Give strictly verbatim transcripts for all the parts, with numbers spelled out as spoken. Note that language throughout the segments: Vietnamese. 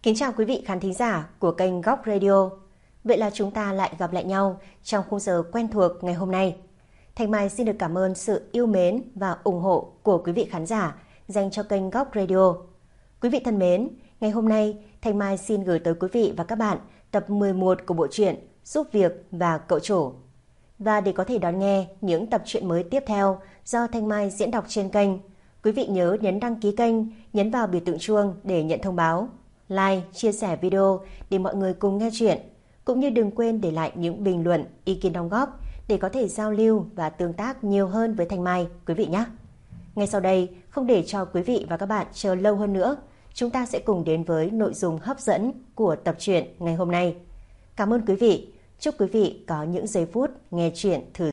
Kính chào quý vị khán thính giả của kênh Góc Radio. Vậy là chúng ta lại gặp lại nhau trong khung giờ quen thuộc ngày hôm nay. Thanh Mai xin được cảm ơn sự yêu mến và ủng hộ của quý vị khán giả dành cho kênh Góc Radio. Quý vị thân mến, ngày hôm nay Thanh Mai xin gửi tới quý vị và các bạn tập mười một của bộ truyện Giúp Việc và Cậu Chủ. Và để có thể đón nghe những tập truyện mới tiếp theo do Thanh Mai diễn đọc trên kênh, quý vị nhớ nhấn đăng ký kênh, nhấn vào biểu tượng chuông để nhận thông báo, like, chia sẻ video để mọi người cùng nghe chuyện, cũng như đừng quên để lại những bình luận, ý kiến đóng góp để có thể giao lưu và tương tác nhiều hơn với Thanh Mai quý vị nhé. Ngay sau đây, không để cho quý vị và các bạn chờ lâu hơn nữa, chúng ta sẽ cùng đến với nội dung hấp dẫn của tập truyện ngày hôm nay. Cảm ơn quý vị. Chúc quý vị có những giây phút nghe chuyện thư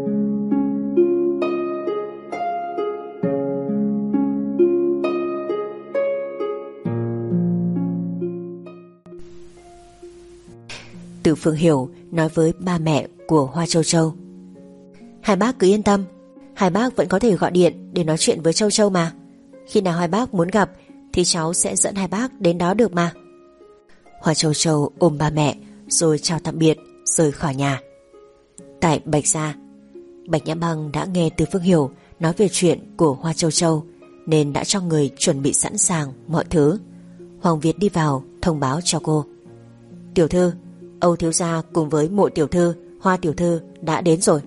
Từ Phương Hiểu nói với ba mẹ của Hoa Châu Châu: hai bác cứ yên tâm, hai bác vẫn có thể gọi điện để nói chuyện với Châu Châu mà. Khi nào hai bác muốn gặp thì cháu sẽ dẫn hai bác đến đó được mà. Hoa Châu Châu ôm ba mẹ rồi chào tạm biệt, rời khỏi nhà. Tại Bạch Gia, Bạch Nhã Băng đã nghe Từ Phương Hiểu nói về chuyện của Hoa Châu Châu nên đã cho người chuẩn bị sẵn sàng mọi thứ. Hoàng Việt đi vào thông báo cho cô: tiểu thư, Âu thiếu gia cùng với Mộ tiểu thư, Hoa tiểu thư đã đến rồi.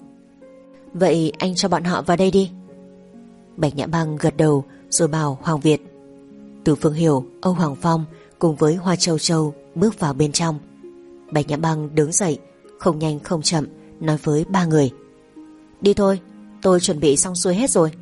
Vậy anh cho bọn họ vào đây đi. Bạch Nhã Băng gật đầu rồi bảo Hoàng Việt. Từ Phương Hiểu, Âu Hoàng Phong cùng với Hoa Châu Châu bước vào bên trong. Bạch Nhã Băng đứng dậy, không nhanh không chậm nói với ba người: đi thôi, tôi chuẩn bị xong xuôi hết rồi.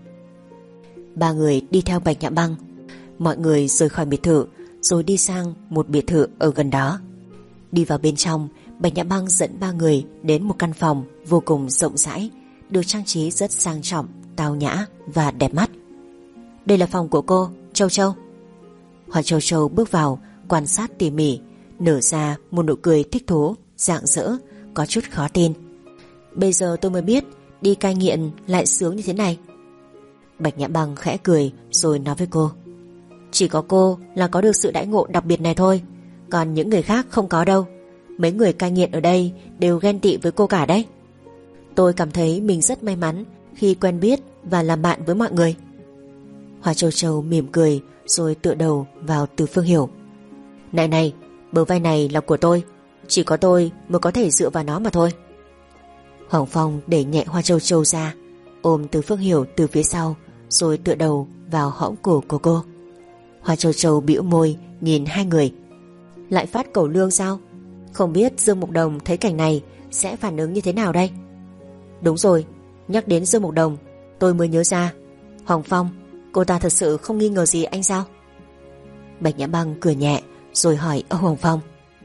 Ba người đi theo Bạch Nhã Băng. Mọi người rời khỏi biệt thự rồi đi sang một biệt thự ở gần đó. Đi vào bên trong, Bạch Nhã Băng dẫn ba người đến một căn phòng vô cùng rộng rãi, được trang trí rất sang trọng, tao nhã và đẹp mắt. Đây là phòng của cô, Châu Châu. Hoa Châu Châu bước vào, quan sát tỉ mỉ, nở ra một nụ cười thích thú, rạng rỡ, có chút khó tin. Bây giờ tôi mới biết đi cai nghiện lại sướng như thế này. Bạch Nhã Băng khẽ cười rồi nói với cô: chỉ có cô là có được sự đãi ngộ đặc biệt này thôi, còn những người khác không có đâu. Mấy người cai nghiện ở đây đều ghen tị với cô cả đấy. Tôi cảm thấy mình rất may mắn khi quen biết và làm bạn với mọi người. Hoa Châu Châu mỉm cười rồi tựa đầu vào Từ Phương Hiểu. Này này, bờ vai này là của tôi, chỉ có tôi mới có thể dựa vào nó mà thôi. Hoàng Phong đẩy nhẹ Hoa Châu Châu ra, ôm Từ Phương Hiểu từ phía sau rồi tựa đầu vào hõm cổ của cô. Hoa Châu Châu bĩu môi nhìn hai người. Lại phát cẩu lương sao? Không biết Dương Mục Đồng thấy cảnh này sẽ phản ứng như thế nào đây? Đúng rồi, nhắc đến Dương Mục Đồng tôi mới nhớ ra. Hoàng Phong, cô ta thật sự không nghi ngờ gì anh sao? Bạch Nhã Băng cười nhẹ rồi hỏi ông Hoàng Phong.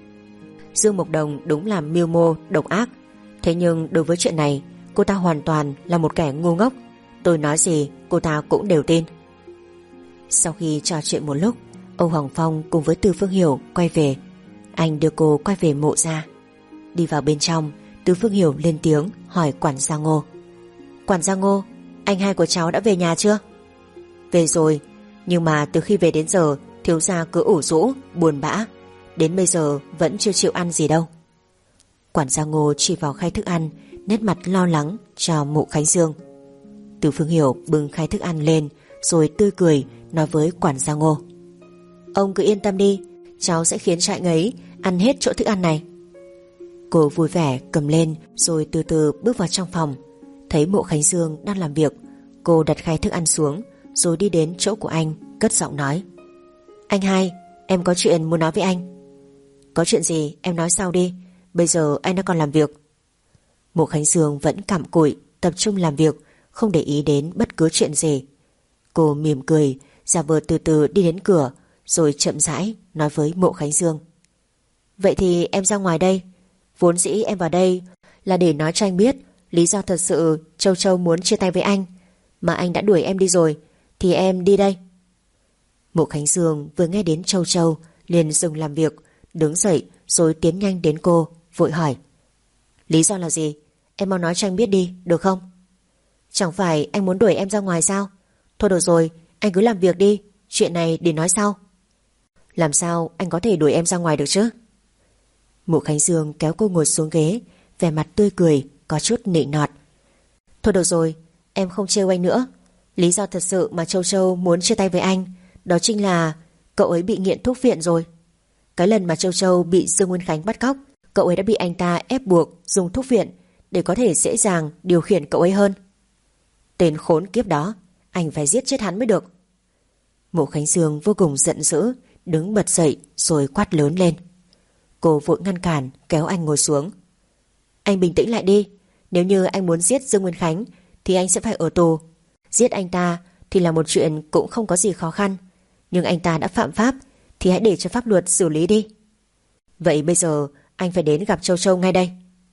Dương Mục Đồng đúng là mưu mô độc ác, thế nhưng đối với chuyện này cô ta hoàn toàn là một kẻ ngu ngốc. Tôi nói gì cô ta cũng đều tin. Sau khi trò chuyện một lúc, ông Hoàng Phong cùng với Từ Phương Hiểu quay về. Anh đưa cô quay về mộ ra. Đi vào bên trong, Từ Phương Hiểu lên tiếng hỏi quản gia Ngô: quản gia Ngô, anh hai của cháu đã về nhà chưa? Về rồi, nhưng mà từ khi về đến giờ thiếu gia cứ ủ rũ, buồn bã, đến bây giờ vẫn chưa chịu ăn gì đâu. Quản gia Ngô chỉ vào khay thức ăn, nét mặt lo lắng cho Mộ Khánh Dương. Từ Phương Hiểu bưng khay thức ăn lên rồi tươi cười nói với quản gia Ngô: ông cứ yên tâm đi, cháu sẽ khiến cho anh ấy ăn hết chỗ thức ăn này. Cô vui vẻ cầm lên rồi từ từ bước vào trong phòng. Thấy Mộ Khánh Dương đang làm việc, cô đặt khay thức ăn xuống rồi đi đến chỗ của anh, cất giọng nói: anh hai, em có chuyện muốn nói với anh. Có chuyện gì em nói sau đi, bây giờ anh đang còn làm việc. Mộ Khánh Dương vẫn cặm cụi tập trung làm việc, không để ý đến bất cứ chuyện gì. Cô mỉm cười, giả vờ từ từ đi đến cửa rồi chậm rãi nói với Mộ Khánh Dương: vậy thì em ra ngoài đây. Vốn dĩ em vào đây là để nói cho anh biết lý do thật sự Châu Châu muốn chia tay với anh, mà anh đã đuổi em đi rồi thì em đi đây. Mộ Khánh Dương vừa nghe đến Châu Châu liền dừng làm việc, đứng dậy rồi tiến nhanh đến cô, vội hỏi: lý do là gì? Em mau nói cho anh biết đi, được không? Chẳng phải anh muốn đuổi em ra ngoài sao? Thôi được rồi, anh cứ làm việc đi, chuyện này để nói sau. Làm sao anh có thể đuổi em ra ngoài được chứ? Mộ Khánh Dương kéo cô ngồi xuống ghế, vẻ mặt tươi cười, có chút nịnh nọt. Thôi được rồi, em không trêu anh nữa. Lý do thật sự mà Châu Châu muốn chia tay với anh, đó chính là cậu ấy bị nghiện thuốc viện rồi. Cái lần mà Châu Châu bị Dương Nguyên Khánh bắt cóc, cậu ấy đã bị anh ta ép buộc dùng thuốc viện để có thể dễ dàng điều khiển cậu ấy hơn. Tên khốn kiếp đó, anh phải giết chết hắn mới được. Mộ Khánh Dương vô cùng giận dữ, đứng bật dậy rồi quát lớn lên. Cô vội ngăn cản, kéo anh ngồi xuống. Anh bình tĩnh lại đi. Nếu như anh muốn giết Dương Nguyên Khánh thì anh sẽ phải ở tù. Giết anh ta thì là một chuyện cũng không có gì khó khăn, nhưng anh ta đã phạm pháp thì hãy để cho pháp luật xử lý đi. Vậy bây giờ anh phải đến gặp Châu Châu ngay đây.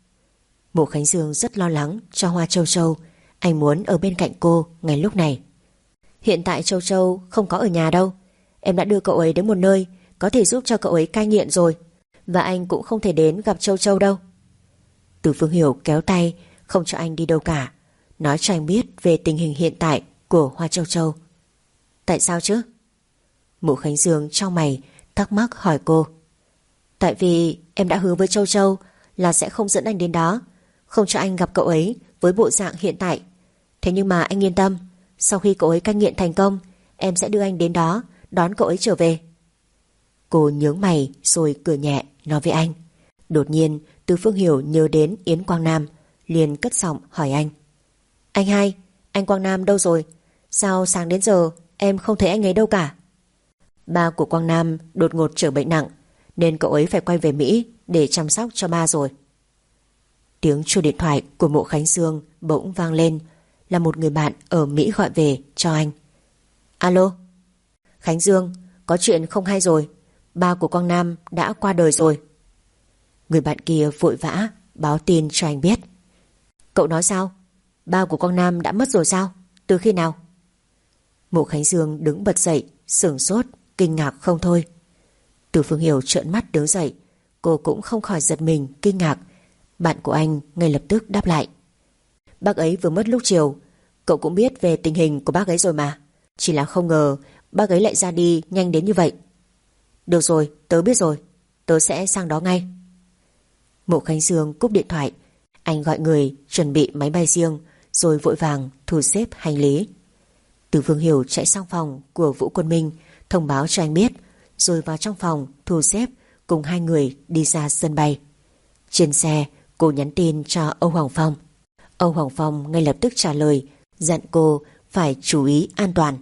Mộ Khánh Dương rất lo lắng cho Hoa Châu Châu. Anh muốn ở bên cạnh cô ngay lúc này. Hiện tại Châu Châu không có ở nhà đâu. Em đã đưa cậu ấy đến một nơi có thể giúp cho cậu ấy cai nghiện rồi, và anh cũng không thể đến gặp Châu Châu đâu. Từ Phương Hiểu kéo tay không cho anh đi đâu cả, nói cho anh biết về tình hình hiện tại của Hoa Châu Châu. Tại sao chứ? Mộ Khánh Dương trong mày thắc mắc hỏi cô. Tại vì em đã hứa với Châu Châu là sẽ không dẫn anh đến đó, không cho anh gặp cậu ấy với bộ dạng hiện tại. Thế nhưng mà anh yên tâm, sau khi cậu ấy cai nghiện thành công, em sẽ đưa anh đến đó đón cậu ấy trở về. Cô nhướng mày rồi cười nhẹ nói với anh. Đột nhiên Từ Phương Hiểu nhớ đến Yến Quang Nam, liền cất giọng hỏi anh. Anh hai, anh Quang Nam đâu rồi? Sao sáng đến giờ em không thấy anh ấy đâu cả? Ba của Quang Nam đột ngột trở bệnh nặng, nên cậu ấy phải quay về Mỹ để chăm sóc cho ba rồi. Tiếng chuông điện thoại của Mộ Khánh Dương bỗng vang lên, là một người bạn ở Mỹ gọi về cho anh. Alo, Khánh Dương, có chuyện không hay rồi. Ba của Quang Nam đã qua đời rồi. Người bạn kia vội vã báo tin cho anh biết. Cậu nói sao? Ba của Quang Nam đã mất rồi sao? Từ khi nào? Mộ Khánh Dương đứng bật dậy, sửng sốt, kinh ngạc không thôi. Từ Phương Hiểu trợn mắt đứng dậy, cô cũng không khỏi giật mình, kinh ngạc. Bạn của anh ngay lập tức đáp lại. Bác ấy vừa mất lúc chiều. Cậu cũng biết về tình hình của bác ấy rồi mà. Chỉ là không ngờ bác ấy lại ra đi nhanh đến như vậy. Được rồi, tớ biết rồi. Tớ sẽ sang đó ngay. Mộ Khánh Dương cúp điện thoại. Anh gọi người chuẩn bị máy bay riêng, rồi vội vàng thu xếp hành lý. Từ Phương Hiểu chạy sang phòng của Vũ Quân Minh, thông báo cho anh biết, rồi vào trong phòng thu xếp, cùng hai người đi ra sân bay. Trên xe, cô nhắn tin cho Âu Hoàng Phong. Âu Hoàng Phong ngay lập tức trả lời, dặn cô phải chú ý an toàn.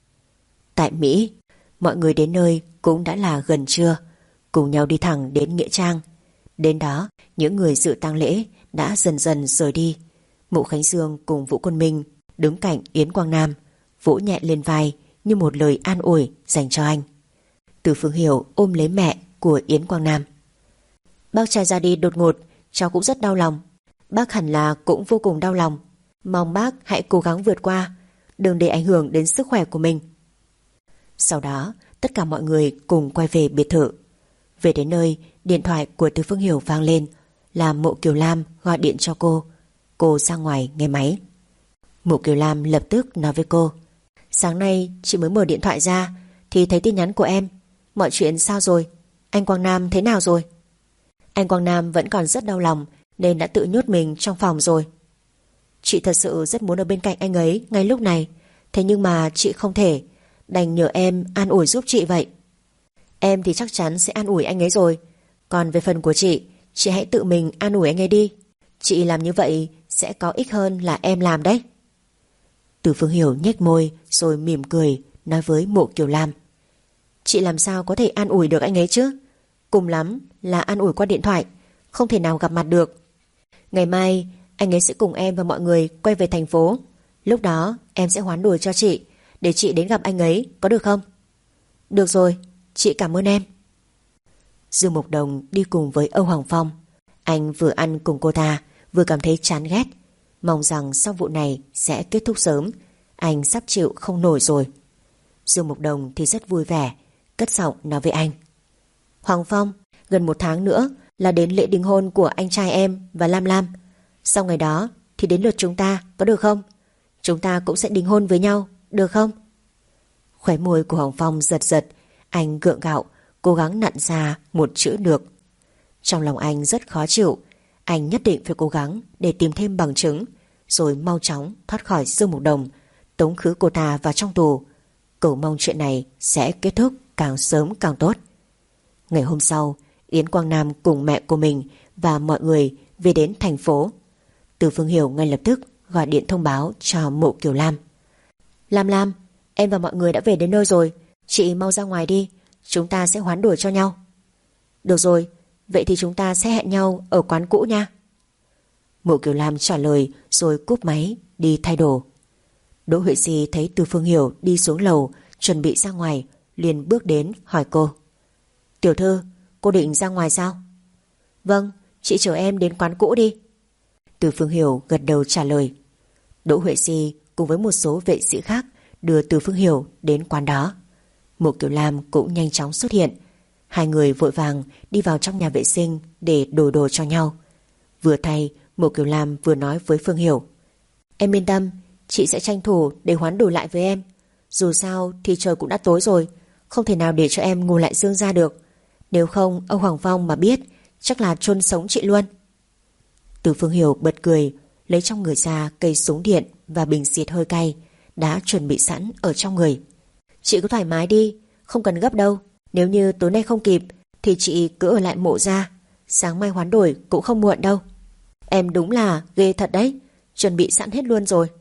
Tại Mỹ, mọi người đến nơi cũng đã là gần trưa, cùng nhau đi thẳng đến Nghĩa Trang. Đến đó, những người dự tang lễ đã dần dần rời đi. Mộ Khánh Dương cùng Vũ Quân Minh đứng cạnh Yến Quang Nam, vỗ nhẹ lên vai như một lời an ủi dành cho anh. Từ Phương Hiểu ôm lấy mẹ của Yến Quang Nam. Bác trai ra đi đột ngột, cháu cũng rất đau lòng. Bác hẳn là cũng vô cùng đau lòng. Mong bác hãy cố gắng vượt qua, đừng để ảnh hưởng đến sức khỏe của mình. Sau đó, tất cả mọi người cùng quay về biệt thự. Về đến nơi, điện thoại của Từ Phương Hiểu vang lên, là Mộ Kiều Lam gọi điện cho cô. Cô ra ngoài nghe máy. Mộ Kiều Lam lập tức nói với cô. Sáng nay chị mới mở điện thoại ra thì thấy tin nhắn của em. Mọi chuyện sao rồi? Anh Quang Nam thế nào rồi? Anh Quang Nam vẫn còn rất đau lòng, nên đã tự nhốt mình trong phòng rồi. Chị thật sự rất muốn ở bên cạnh anh ấy ngay lúc này, thế nhưng mà chị không thể, đành nhờ em an ủi giúp chị vậy. Em thì chắc chắn sẽ an ủi anh ấy rồi, còn về phần của chị, chị hãy tự mình an ủi anh ấy đi. Chị làm như vậy sẽ có ích hơn là em làm đấy. Từ Phương Hiểu nhếch môi rồi mỉm cười nói với Mộ Kiều Lam. Chị làm sao có thể an ủi được anh ấy chứ? Cùng lắm là an ủi qua điện thoại, không thể nào gặp mặt được. Ngày mai anh ấy sẽ cùng em và mọi người quay về thành phố. Lúc đó em sẽ hoán đổi cho chị, để chị đến gặp anh ấy, có được không? Được rồi, chị cảm ơn em. Dương Mục Đồng đi cùng với Âu Hoàng Phong. Anh vừa ăn cùng cô ta, vừa cảm thấy chán ghét, mong rằng sau vụ này sẽ kết thúc sớm. Anh sắp chịu không nổi rồi. Dương Mục Đồng thì rất vui vẻ, cất giọng nói với anh. Hoàng Phong, gần một tháng nữa là đến lễ đính hôn của anh trai em và Lam Lam. Sau ngày đó thì đến lượt chúng ta, có được không? Chúng ta cũng sẽ đính hôn với nhau, được không? Khóe môi của Hoàng Phong giật giật. Anh gượng gạo, cố gắng nặn ra một chữ được. Trong lòng anh rất khó chịu. Anh nhất định phải cố gắng để tìm thêm bằng chứng, rồi mau chóng thoát khỏi Dương Mục Đồng, tống khứ cô ta vào trong tù. Cầu mong chuyện này sẽ kết thúc càng sớm càng tốt. Ngày hôm sau, Yến Quang Nam cùng mẹ của mình và mọi người về đến thành phố. Từ Phương Hiểu ngay lập tức gọi điện thông báo cho Mộ Kiều Lam. Lam Lam, em và mọi người đã về đến nơi rồi. Chị mau ra ngoài đi, chúng ta sẽ hoán đổi cho nhau. Được rồi, vậy thì chúng ta sẽ hẹn nhau ở quán cũ nha. Mộ Kiều Lam trả lời rồi cúp máy đi thay đồ. Đỗ Huệ Si thấy Từ Phương Hiểu đi xuống lầu chuẩn bị ra ngoài, liền bước đến hỏi cô. Tiểu thư, cô định ra ngoài sao? Vâng, chị chở em đến quán cũ đi. Từ Phương Hiểu gật đầu trả lời. Đỗ Huệ Si cùng với một số vệ sĩ khác đưa Từ Phương Hiểu đến quán đó. Mộ Kiều Lam cũng nhanh chóng xuất hiện. Hai người vội vàng đi vào trong nhà vệ sinh để đổi đồ cho nhau. Vừa thay, Mộ Kiều Lam vừa nói với Phương Hiểu. Em yên tâm, chị sẽ tranh thủ để hoán đổi lại với em. Dù sao thì trời cũng đã tối rồi, không thể nào để cho em ngủ lại Dương gia được. Nếu không ông Hoàng Phong mà biết, chắc là chôn sống chị luôn. Từ Phương Hiểu bật cười, lấy trong người ra cây súng điện và bình xịt hơi cay đã chuẩn bị sẵn ở trong người. Chị cứ thoải mái đi, không cần gấp đâu. Nếu như tối nay không kịp thì chị cứ ở lại Mộ gia, sáng mai hoán đổi cũng không muộn đâu. Em đúng là ghê thật đấy, chuẩn bị sẵn hết luôn rồi.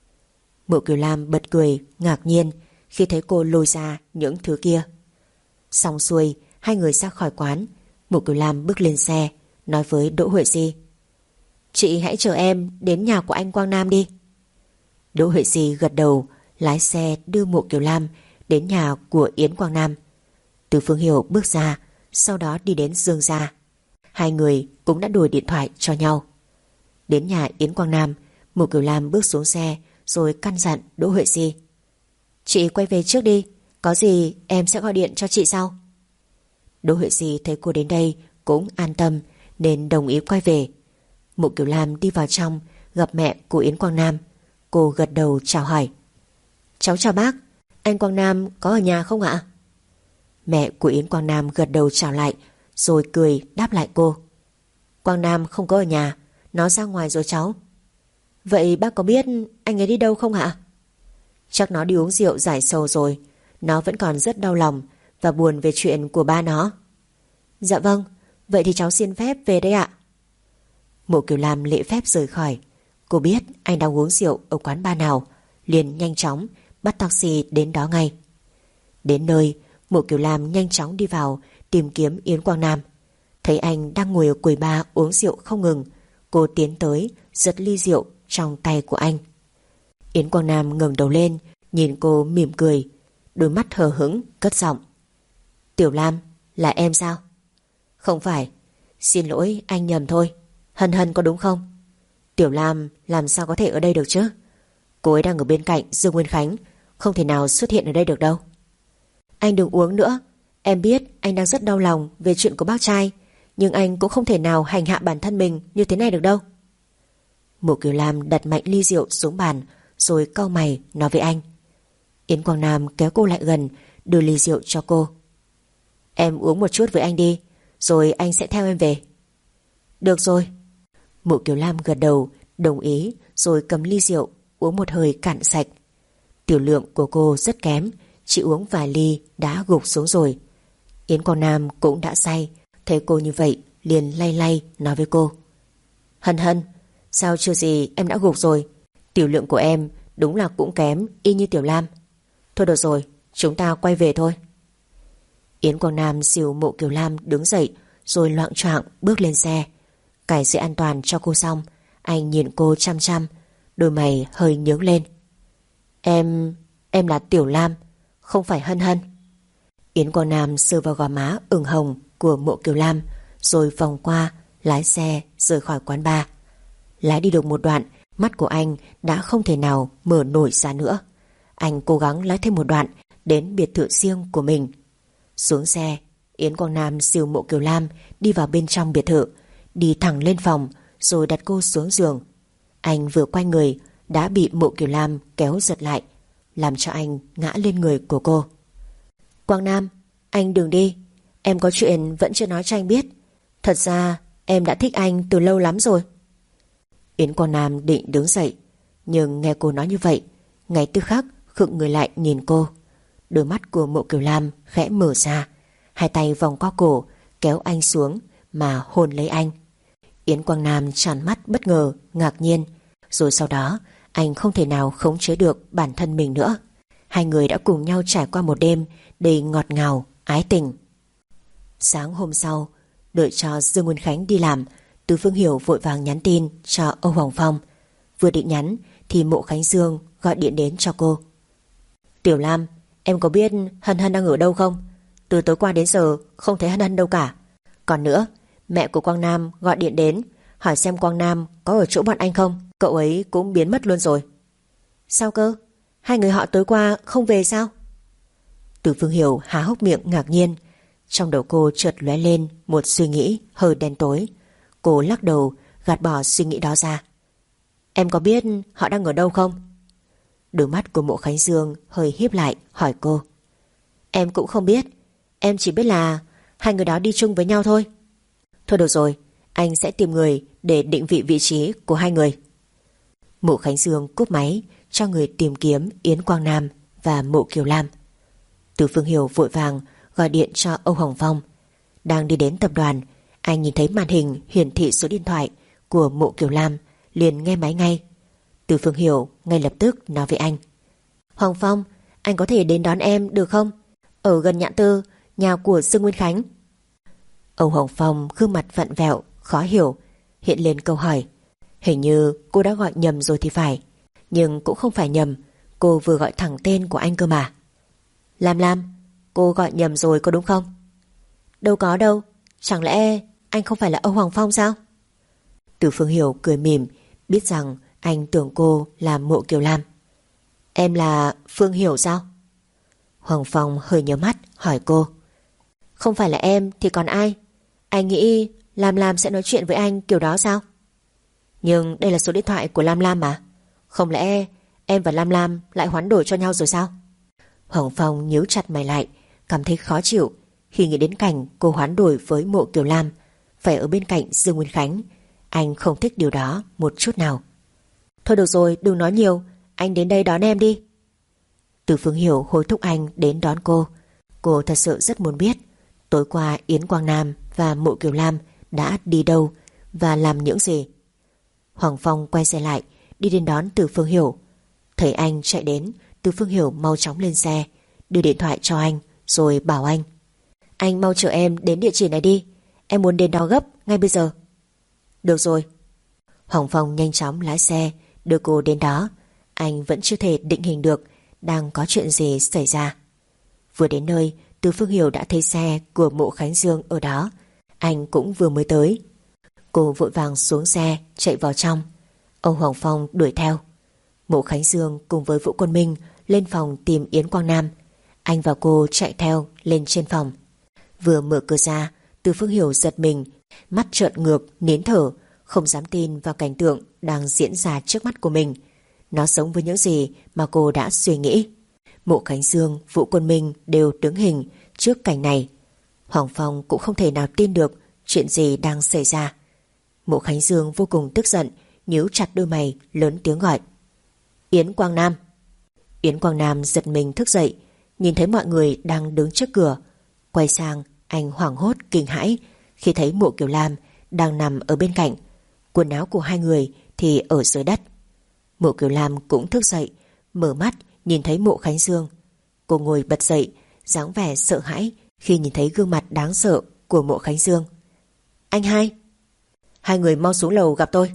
Mộ Kiều Lam bật cười ngạc nhiên khi thấy cô lôi ra những thứ kia. Xong xuôi, hai người ra khỏi quán. Mộ Kiều Lam bước lên xe, nói với Đỗ Huệ Si. Chị hãy chở em đến nhà của anh Quang Nam đi. Đỗ Huệ Si gật đầu, lái xe đưa Mộ Kiều Lam đến nhà của Yến Quang Nam. Từ Phương Hiểu bước ra, sau đó đi đến Dương gia. Hai người cũng đã đổi điện thoại cho nhau. Đến nhà Yến Quang Nam, Mộ Kiều Lam bước xuống xe rồi căn dặn Đỗ Huệ Si. Chị quay về trước đi, có gì em sẽ gọi điện cho chị sau. Đỗ Huệ Si thấy cô đến đây cũng an tâm nên đồng ý quay về. Mộ Kiều Lam đi vào trong gặp mẹ của Yến Quang Nam. Cô gật đầu chào hỏi. Cháu chào bác, anh Quang Nam có ở nhà không ạ? Mẹ của Yến Quang Nam gật đầu chào lại rồi cười đáp lại cô. Quang Nam không có ở nhà, nó ra ngoài rồi cháu. Vậy bác có biết anh ấy đi đâu không ạ? Chắc nó đi uống rượu giải sầu rồi. Nó vẫn còn rất đau lòng và buồn về chuyện của ba nó. Dạ vâng, vậy thì cháu xin phép về đây ạ. Mộ Kiều Lam lễ phép rời khỏi. Cô biết anh đang uống rượu ở quán bar nào, liền nhanh chóng bắt taxi đến đó ngay. Đến nơi, Mộ Kiều Lam nhanh chóng đi vào tìm kiếm Yến Quang Nam. Thấy anh đang ngồi ở quầy bar uống rượu không ngừng, cô tiến tới giật ly rượu trong tay của anh. Yến Quang Nam ngẩng đầu lên, nhìn cô mỉm cười, đôi mắt hờ hững cất giọng. Tiểu Lam, là em sao? Không phải, xin lỗi anh nhầm thôi. Hân Hân có đúng không? Tiểu Lam làm sao có thể ở đây được chứ? Cô ấy đang ở bên cạnh Dương Nguyên Khánh, không thể nào xuất hiện ở đây được đâu. Anh đừng uống nữa. Em biết anh đang rất đau lòng về chuyện của bác trai, nhưng anh cũng không thể nào hành hạ bản thân mình như thế này được đâu. Mộ Kiều Lam đặt mạnh ly rượu xuống bàn rồi cau mày nói với anh. Yến Quang Nam kéo cô lại gần, đưa ly rượu cho cô. Em uống một chút với anh đi, rồi anh sẽ theo em về. Được rồi. Mộ Kiều Lam gật đầu đồng ý rồi cầm ly rượu uống một hơi cạn sạch. Tiểu lượng của cô rất kém, chỉ uống vài ly đã gục xuống rồi. Yến Quang Nam cũng đã say, thấy cô như vậy liền lay lay nói với cô. Hân Hân, sao chưa gì em đã gục rồi? Tiểu lượng của em đúng là cũng kém y như Tiểu Lam. Thôi được rồi, chúng ta quay về thôi. Yến Quang Nam dìu Mộ Kiều Lam đứng dậy rồi loạng choạng bước lên xe. Cài dây an toàn cho cô xong, anh nhìn cô chăm chăm, đôi mày hơi nhướng lên. Em... em là Tiểu Lam, không phải Hân Hân. Yến Quang Nam sờ vào gò má ửng hồng của Mộ Kiều Lam rồi vòng qua, lái xe rời khỏi quán bar. Lái đi được một đoạn, mắt của anh đã không thể nào mở nổi ra nữa. Anh cố gắng lái thêm một đoạn đến biệt thự riêng của mình. Xuống xe, Yến Quang Nam dìu Mộ Kiều Lam đi vào bên trong biệt thự, đi thẳng lên phòng rồi đặt cô xuống giường. Anh vừa quay người đã bị Mộ Kiều Lam kéo giật lại, làm cho anh ngã lên người của cô. Quang Nam, anh đừng đi. Em có chuyện vẫn chưa nói cho anh biết. Thật ra em đã thích anh từ lâu lắm rồi. Yến Quang Nam định đứng dậy, nhưng nghe cô nói như vậy, ngay tức khắc khựng người lại nhìn cô. Đôi mắt của Mộ Kiều Lam khẽ mở ra, hai tay vòng qua cổ kéo anh xuống mà hôn lấy anh. Yến Quang Nam tròn mắt bất ngờ, ngạc nhiên. Rồi sau đó anh không thể nào khống chế được bản thân mình nữa. Hai người đã cùng nhau trải qua một đêm đầy ngọt ngào, ái tình. Sáng hôm sau, đợi cho Dương Nguyên Khánh đi làm, Từ Phương Hiểu vội vàng nhắn tin cho Âu Hoàng Phong. Vừa định nhắn thì Mộ Khánh Dương gọi điện đến cho cô. Tiểu Lam, em có biết Hân Hân đang ở đâu không? Từ tối qua đến giờ không thấy Hân Hân đâu cả. Còn nữa, mẹ của Quang Nam gọi điện đến hỏi xem Quang Nam có ở chỗ bọn anh không. Cậu ấy cũng biến mất luôn rồi. Sao cơ? Hai người họ tối qua không về sao? Từ Phương Hiểu há hốc miệng ngạc nhiên. Trong đầu cô chợt lóe lên một suy nghĩ hơi đen tối. Cô lắc đầu gạt bỏ suy nghĩ đó ra. Em có biết họ đang ở đâu không? Đôi mắt của Mộ Khánh Dương hơi híp lại hỏi cô. Em cũng không biết. Em chỉ biết là hai người đó đi chung với nhau thôi. Thôi được rồi, anh sẽ tìm người để định vị vị trí của hai người. Mộ Khánh Dương cúp máy cho người tìm kiếm Yến Quang Nam và Mộ Kiều Lam. Từ Phương Hiểu vội vàng gọi điện cho Âu Hồng Phong. Đang đi đến tập đoàn, anh nhìn thấy màn hình hiển thị số điện thoại của Mộ Kiều Lam, liền nghe máy ngay. Từ Phương Hiểu ngay lập tức nói với anh. Hoàng Phong, anh có thể đến đón em được không? Ở gần Nhạn Tư, nhà của Dương Nguyên Khánh. Âu Hồng Phong gương mặt vặn vẹo, khó hiểu, hiện lên câu hỏi. Hình như cô đã gọi nhầm rồi thì phải. Nhưng cũng không phải nhầm, cô vừa gọi thẳng tên của anh cơ mà. Lam Lam, cô gọi nhầm rồi có đúng không? Đâu có đâu, chẳng lẽ anh không phải là Âu Hoàng Phong sao? Từ Phương Hiểu cười mỉm, biết rằng anh tưởng cô là Mộ Kiều Lam. Em là Phương Hiểu sao? Hoàng Phong hơi nhớ mắt hỏi cô. Không phải là em thì còn ai? Anh nghĩ Lam Lam sẽ nói chuyện với anh kiểu đó sao? Nhưng đây là số điện thoại của Lam Lam mà. Không lẽ em và Lam Lam lại hoán đổi cho nhau rồi sao? Hoàng Phong nhíu chặt mày lại, cảm thấy khó chịu khi nghĩ đến cảnh cô hoán đổi với Mộ Kiều Lam, phải ở bên cạnh Dương Nguyên Khánh. Anh không thích điều đó một chút nào. Thôi được rồi, đừng nói nhiều, anh đến đây đón em đi. Từ Phương Hiểu hối thúc anh đến đón cô. Cô thật sự rất muốn biết tối qua Yến Quang Nam và Mộ Kiều Lam đã đi đâu và làm những gì. Hoàng Phong quay xe lại đi đến đón Từ Phương Hiểu. Thấy anh chạy đến, Từ Phương Hiểu mau chóng lên xe, đưa điện thoại cho anh rồi bảo anh. Anh mau chở em đến địa chỉ này đi, em muốn đến đó gấp ngay bây giờ. Được rồi. Hoàng Phong nhanh chóng lái xe đưa cô đến đó. Anh vẫn chưa thể định hình được đang có chuyện gì xảy ra. Vừa đến nơi, Từ Phương Hiểu đã thấy xe của Mộ Khánh Dương ở đó. Anh cũng vừa mới tới. Cô vội vàng xuống xe chạy vào trong. Âu Hoàng Phong đuổi theo. Mộ Khánh Dương cùng với Vũ Quân Minh lên phòng tìm Yến Quang Nam. Anh và cô chạy theo lên trên phòng. Vừa mở cửa ra, Từ Phương Hiểu giật mình, mắt trợn ngược, nín thở, không dám tin vào cảnh tượng đang diễn ra trước mắt của mình. Nó giống với những gì mà cô đã suy nghĩ. Mộ Khánh Dương, Vũ Quân Minh đều đứng hình trước cảnh này. Hoàng Phong cũng không thể nào tin được chuyện gì đang xảy ra. Mộ Khánh Dương vô cùng tức giận, nhíu chặt đôi mày, lớn tiếng gọi. Yến Quang Nam. Yến Quang Nam giật mình thức dậy, nhìn thấy mọi người đang đứng trước cửa. Quay sang, anh hoảng hốt kinh hãi khi thấy Mộ Kiều Lam đang nằm ở bên cạnh. Quần áo của hai người thì ở dưới đất. Mộ Kiều Lam cũng thức dậy, mở mắt nhìn thấy Mộ Khánh Dương. Cô ngồi bật dậy, dáng vẻ sợ hãi khi nhìn thấy gương mặt đáng sợ của Mộ Khánh Dương. Anh hai, hai người mau xuống lầu gặp tôi.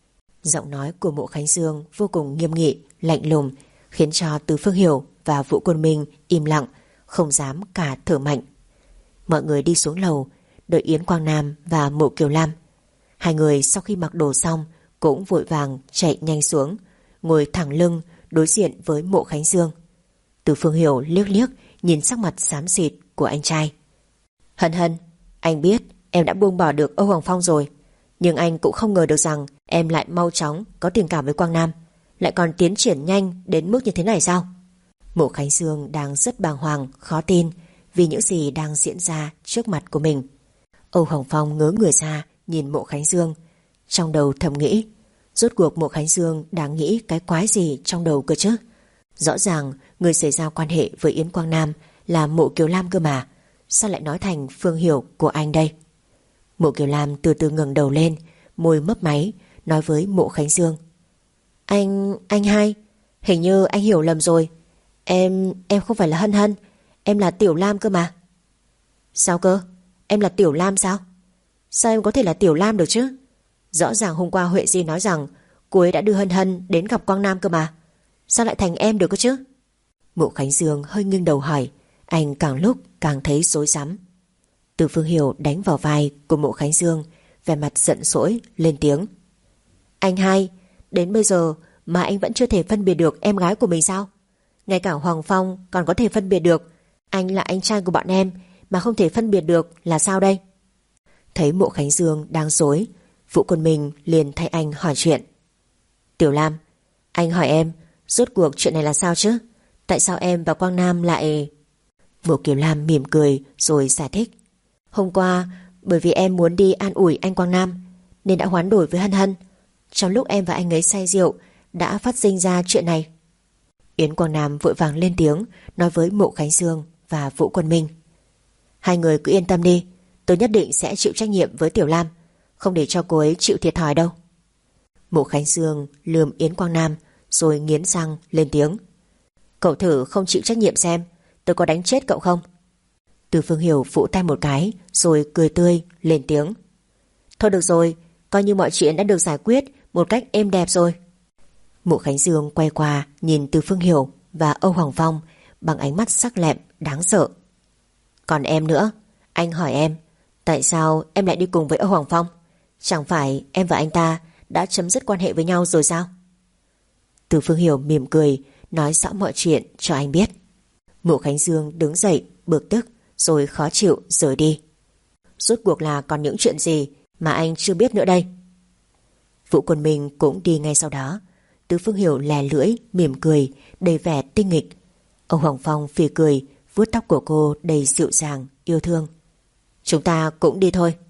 Giọng nói của Mộ Khánh Dương vô cùng nghiêm nghị, lạnh lùng, khiến cho Từ Phương Hiểu và Vũ Quân Minh im lặng, không dám cả thở mạnh. Mọi người đi xuống lầu, đợi Yến Quang Nam và Mộ Kiều Lam. Hai người sau khi mặc đồ xong cũng vội vàng chạy nhanh xuống, ngồi thẳng lưng đối diện với Mộ Khánh Dương. Từ Phương Hiểu liếc liếc nhìn sắc mặt xám xịt của anh trai. Hân Hân, anh biết em đã buông bỏ được Âu Hoàng Phong rồi, nhưng anh cũng không ngờ được rằng em lại mau chóng có tình cảm với Quang Nam, lại còn tiến triển nhanh đến mức như thế này sao? Mộ Khánh Dương đang rất bàng hoàng, khó tin vì những gì đang diễn ra trước mặt của mình. Âu Hồng Phong ngớ người ra nhìn Mộ Khánh Dương, trong đầu thầm nghĩ, rốt cuộc Mộ Khánh Dương đang nghĩ cái quái gì trong đầu cơ chứ? Rõ ràng người xảy ra quan hệ với Yến Quang Nam là Mộ Kiều Lam cơ mà, sao lại nói thành Phương Hiểu của anh đây? Mộ Kiều Lam từ từ ngẩng đầu lên, môi mấp máy, nói với Mộ Khánh Dương: Anh, anh hai, hình như anh hiểu lầm rồi. Em, em không phải là Hân Hân, em là Tiểu Lam cơ mà. Sao cơ? Em là Tiểu Lam sao? Sao em có thể là Tiểu Lam được chứ? Rõ ràng hôm qua Huệ Di nói rằng cô ấy đã đưa Hân Hân đến gặp Quang Nam cơ mà. Sao lại thành em được cơ chứ? Mộ Khánh Dương hơi nghiêng đầu hỏi, anh càng lúc càng thấy rối rắm. Từ Phương Hiểu đánh vào vai của Mộ Khánh Dương, vẻ mặt giận dỗi lên tiếng: Anh hai, đến bây giờ mà anh vẫn chưa thể phân biệt được em gái của mình sao? Ngay cả Hoàng Phong còn có thể phân biệt được, anh là anh trai của bọn em mà không thể phân biệt được là sao đây? Thấy Mộ Khánh Dương đang rối, Vũ Quân Minh liền thay anh hỏi chuyện. Tiểu Lam, anh hỏi em, rốt cuộc chuyện này là sao chứ? Tại sao em và Quang Nam lại... Mộ Kiều Lam mỉm cười rồi giải thích. Hôm qua bởi vì em muốn đi an ủi anh Quang Nam nên đã hoán đổi với Hân Hân. Trong lúc em và anh ấy say rượu đã phát sinh ra chuyện này. Yến Quang Nam vội vàng lên tiếng nói với Mộ Khánh Dương và Vũ Quân Minh: Hai người cứ yên tâm đi, tôi nhất định sẽ chịu trách nhiệm với Tiểu Lam, không để cho cô ấy chịu thiệt thòi đâu. Mộ Khánh Dương lườm Yến Quang Nam rồi nghiến răng lên tiếng: Cậu thử không chịu trách nhiệm xem tôi có đánh chết cậu không? Từ Phương Hiểu vỗ tay một cái rồi cười tươi lên tiếng: Thôi được rồi, coi như mọi chuyện đã được giải quyết một cách êm đẹp rồi. Mộ Khánh Dương quay qua nhìn Từ Phương Hiểu và Âu Hoàng Phong bằng ánh mắt sắc lẹm đáng sợ. Còn em nữa, anh hỏi em, tại sao em lại đi cùng với Âu Hoàng Phong? Chẳng phải em và anh ta đã chấm dứt quan hệ với nhau rồi sao? Từ Phương Hiểu mỉm cười nói rõ mọi chuyện cho anh biết. Mộ Khánh Dương đứng dậy bực tức rồi khó chịu rời đi. Rốt cuộc là còn những chuyện gì mà anh chưa biết nữa đây? Vũ Quân Minh cũng đi ngay sau đó. Từ Phương Hiểu lè lưỡi mỉm cười đầy vẻ tinh nghịch. Âu Hoàng Phong phì cười vuốt tóc của cô đầy dịu dàng yêu thương. Chúng ta cũng đi thôi.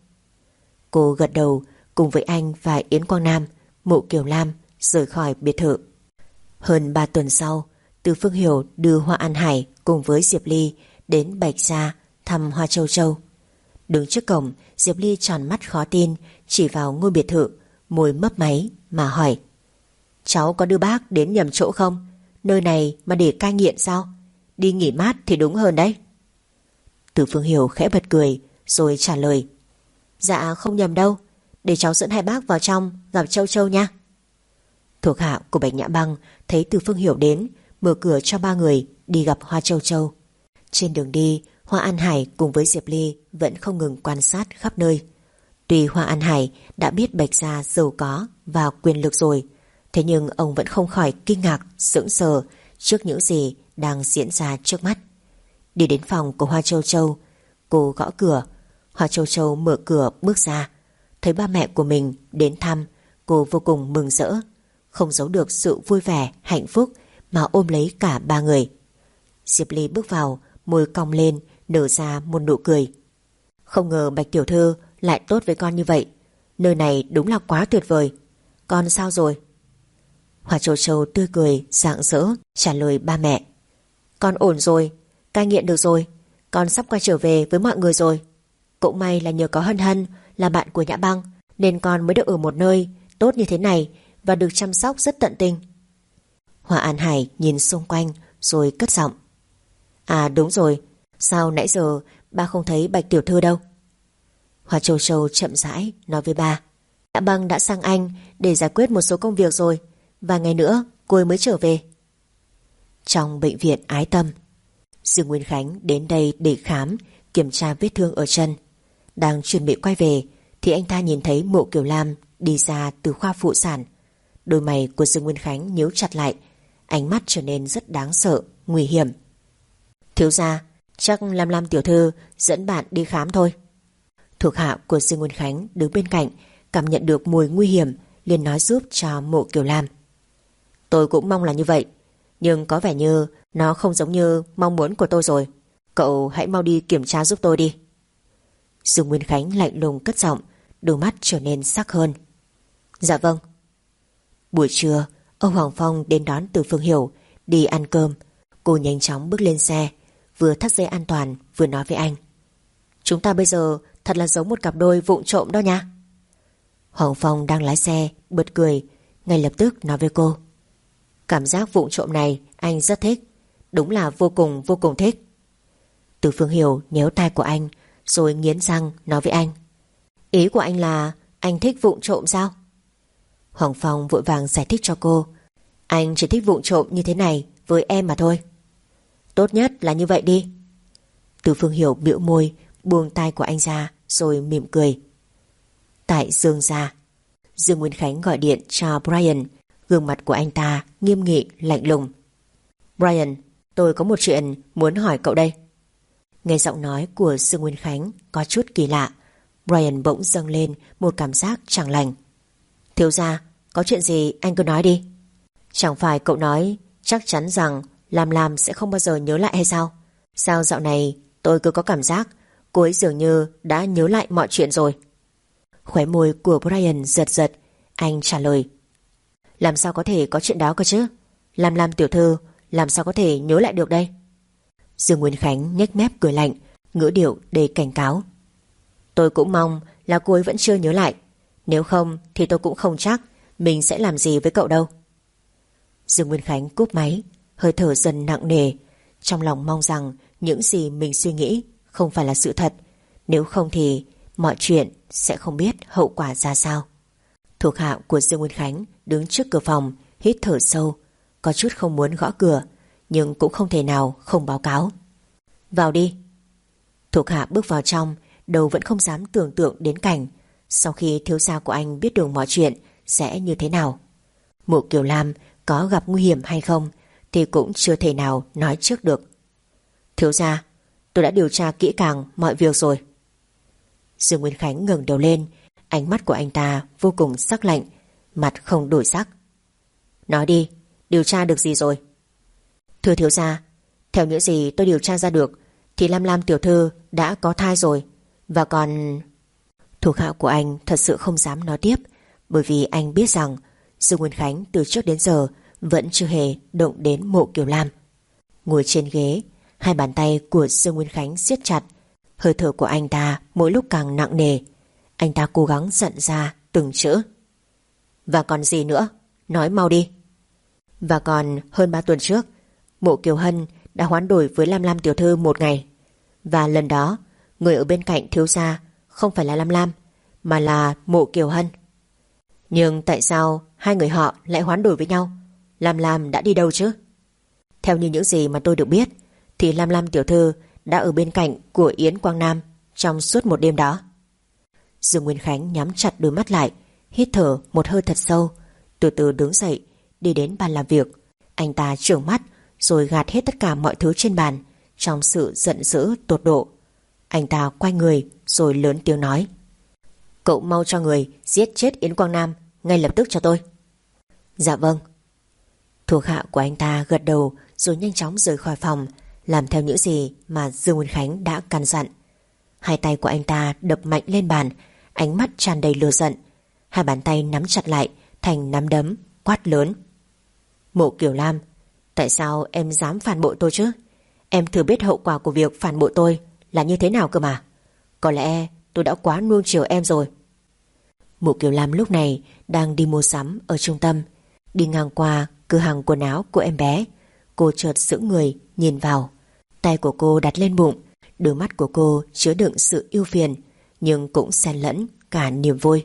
Cô gật đầu cùng với anh và Yến Quang Nam, Mộ Kiều Lam rời khỏi biệt thự. Hơn ba tuần sau, Từ Phương Hiểu đưa Hoa An Hải cùng với Diệp Ly đến Bạch Gia thăm Hoa Châu Châu. Đứng trước cổng, Diệp Ly tròn mắt khó tin chỉ vào ngôi biệt thự, môi mấp máy mà hỏi: Cháu có đưa bác đến nhầm chỗ không? Nơi này mà để cai nghiện sao? Đi nghỉ mát thì đúng hơn đấy. Từ Phương Hiểu khẽ bật cười rồi trả lời: Dạ không nhầm đâu, để cháu dẫn hai bác vào trong gặp Châu Châu nha. Thuộc hạ của Bạch Nhã Băng thấy Từ Phương Hiểu đến, mở cửa cho ba người đi gặp Hoa Châu Châu. Trên đường đi, Hoa An Hải cùng với Diệp Ly vẫn không ngừng quan sát khắp nơi. Tuy Hoa An Hải đã biết Bạch Gia giàu có và quyền lực rồi, thế nhưng ông vẫn không khỏi kinh ngạc, sững sờ trước những gì đang diễn ra trước mắt. Đi đến phòng của Hoa Châu Châu, cô gõ cửa. Hoa Châu Châu mở cửa bước ra, thấy ba mẹ của mình đến thăm, cô vô cùng mừng rỡ, không giấu được sự vui vẻ, hạnh phúc mà ôm lấy cả ba người. Diệp Ly bước vào, môi cong lên, nở ra một nụ cười. Không ngờ Bạch tiểu thư lại tốt với con như vậy, nơi này đúng là quá tuyệt vời. Con sao rồi? Hoa Châu Châu tươi cười, rạng rỡ trả lời ba mẹ: Con ổn rồi, cai nghiện được rồi, con sắp quay trở về với mọi người rồi. Cũng may là nhờ có Hân Hân là bạn của Nhã Băng nên con mới được ở một nơi tốt như thế này và được chăm sóc rất tận tình. Hoa An Hải nhìn xung quanh rồi cất giọng: À đúng rồi, sao nãy giờ ba không thấy Bạch tiểu thư đâu? Hoa Châu Châu chậm rãi nói với ba: Nhã Băng đã sang Anh để giải quyết một số công việc rồi, và ngày nữa cô ấy mới trở về. Trong bệnh viện Ái Tâm, Dương Nguyên Khánh đến đây để khám, kiểm tra vết thương ở chân. Đang chuẩn bị quay về thì anh ta nhìn thấy Mộ Kiều Lam đi ra từ khoa phụ sản. Đôi mày của Dương Nguyên Khánh nhíu chặt lại, ánh mắt trở nên rất đáng sợ, nguy hiểm. Thiếu gia, chắc Lam Lam tiểu thư dẫn bạn đi khám thôi. Thuộc hạ của Dương Nguyên Khánh đứng bên cạnh, cảm nhận được mùi nguy hiểm, liền nói giúp cho Mộ Kiều Lam. Tôi cũng mong là như vậy, nhưng có vẻ như nó không giống như mong muốn của tôi rồi. Cậu hãy mau đi kiểm tra giúp tôi đi. Dương Nguyên Khánh lạnh lùng cất giọng, đôi mắt trở nên sắc hơn. Dạ vâng. Buổi trưa, ông Hoàng Phong đến đón Từ Phương Hiểu đi ăn cơm. Cô nhanh chóng bước lên xe, vừa thắt dây an toàn vừa nói với anh. Chúng ta bây giờ thật là giống một cặp đôi vụng trộm đó nha. Hoàng Phong đang lái xe bật cười, ngay lập tức nói với cô. Cảm giác vụng trộm này anh rất thích, đúng là vô cùng vô cùng thích. Từ Phương Hiểu nhéo tai của anh rồi nghiến răng nói với anh. Ý của anh là anh thích vụng trộm sao? Hoàng Phong vội vàng giải thích cho cô. Anh chỉ thích vụng trộm như thế này với em mà thôi. Tốt nhất là như vậy đi. Từ Phương Hiểu bĩu môi, buông tay của anh ra rồi mỉm cười. Tại Dương gia, Dương Nguyên Khánh gọi điện cho Brian. Gương mặt của anh ta nghiêm nghị lạnh lùng. Brian, tôi có một chuyện muốn hỏi cậu đây. Nghe giọng nói của Dương Nguyên Khánh có chút kỳ lạ, Brian bỗng dâng lên một cảm giác chẳng lành. Thiếu gia, có chuyện gì anh cứ nói đi. Chẳng phải cậu nói chắc chắn rằng Lam Lam sẽ không bao giờ nhớ lại hay sao? Sao dạo này tôi cứ có cảm giác cô ấy dường như đã nhớ lại mọi chuyện rồi. Khóe môi của Brian giật giật, anh trả lời. Làm sao có thể có chuyện đó cơ chứ? Lam Lam tiểu thư làm sao có thể nhớ lại được đây? Dương Nguyên Khánh nhếch mép cười lạnh, ngữ điệu đầy cảnh cáo. Tôi cũng mong là cô ấy vẫn chưa nhớ lại, nếu không thì tôi cũng không chắc mình sẽ làm gì với cậu đâu. Dương Nguyên Khánh cúp máy, hơi thở dần nặng nề, trong lòng mong rằng những gì mình suy nghĩ không phải là sự thật, nếu không thì mọi chuyện sẽ không biết hậu quả ra sao. Thuộc hạ của Dương Nguyên Khánh đứng trước cửa phòng, hít thở sâu, có chút không muốn gõ cửa, nhưng cũng không thể nào không báo cáo. Vào đi. Thuộc hạ bước vào trong, đầu vẫn không dám tưởng tượng đến cảnh sau khi thiếu gia của anh biết được mọi chuyện sẽ như thế nào. Mộ Kiều Lam có gặp nguy hiểm hay không thì cũng chưa thể nào nói trước được. Thiếu gia, tôi đã điều tra kỹ càng mọi việc rồi. Dương Nguyên Khánh ngẩng đầu lên, ánh mắt của anh ta vô cùng sắc lạnh, mặt không đổi sắc. Nói đi, điều tra được gì rồi? Thưa thiếu gia, theo những gì tôi điều tra ra được thì Lam Lam tiểu thư đã có thai rồi, và còn... Thuộc hạ của anh thật sự không dám nói tiếp, bởi vì anh biết rằng Dương Nguyên Khánh từ trước đến giờ vẫn chưa hề động đến Mộ Kiều Lam. Ngồi trên ghế, hai bàn tay của Dương Nguyên Khánh siết chặt, hơi thở của anh ta mỗi lúc càng nặng nề. Anh ta cố gắng giận ra từng chữ. Và còn gì nữa? Nói mau đi. Và còn hơn ba tuần trước, Mộ Kiều Hân đã hoán đổi với Lam Lam tiểu thư một ngày, và lần đó người ở bên cạnh thiếu gia không phải là Lam Lam mà là Mộ Kiều Hân. Nhưng tại sao hai người họ lại hoán đổi với nhau? Lam Lam đã đi đâu chứ? Theo như những gì mà tôi được biết thì Lam Lam tiểu thư đã ở bên cạnh của Yến Quang Nam trong suốt một đêm đó. Dương Nguyên Khánh nhắm chặt đôi mắt lại, hít thở một hơi thật sâu, từ từ đứng dậy đi đến bàn làm việc. Anh ta trợn mắt rồi gạt hết tất cả mọi thứ trên bàn trong sự giận dữ tột độ. Anh ta quay người rồi lớn tiếng nói. Cậu mau cho người giết chết Yến Quang Nam ngay lập tức cho tôi. Dạ vâng. Thuộc hạ của anh ta gật đầu rồi nhanh chóng rời khỏi phòng, làm theo những gì mà Dương Nguyên Khánh đã căn dặn. Hai tay của anh ta đập mạnh lên bàn, ánh mắt tràn đầy lửa giận. Hai bàn tay nắm chặt lại thành nắm đấm, quát lớn. Mộ Kiều Lam, tại sao em dám phản bội tôi chứ? Em thử biết hậu quả của việc phản bội tôi là như thế nào cơ mà. Có lẽ tôi đã quá nuông chiều em rồi. Mộ Kiều Lam lúc này đang đi mua sắm ở trung tâm. Đi ngang qua cửa hàng quần áo của em bé, cô chợt sững người nhìn vào. Tay của cô đặt lên bụng, đôi mắt của cô chứa đựng sự ưu phiền nhưng cũng xen lẫn cả niềm vui.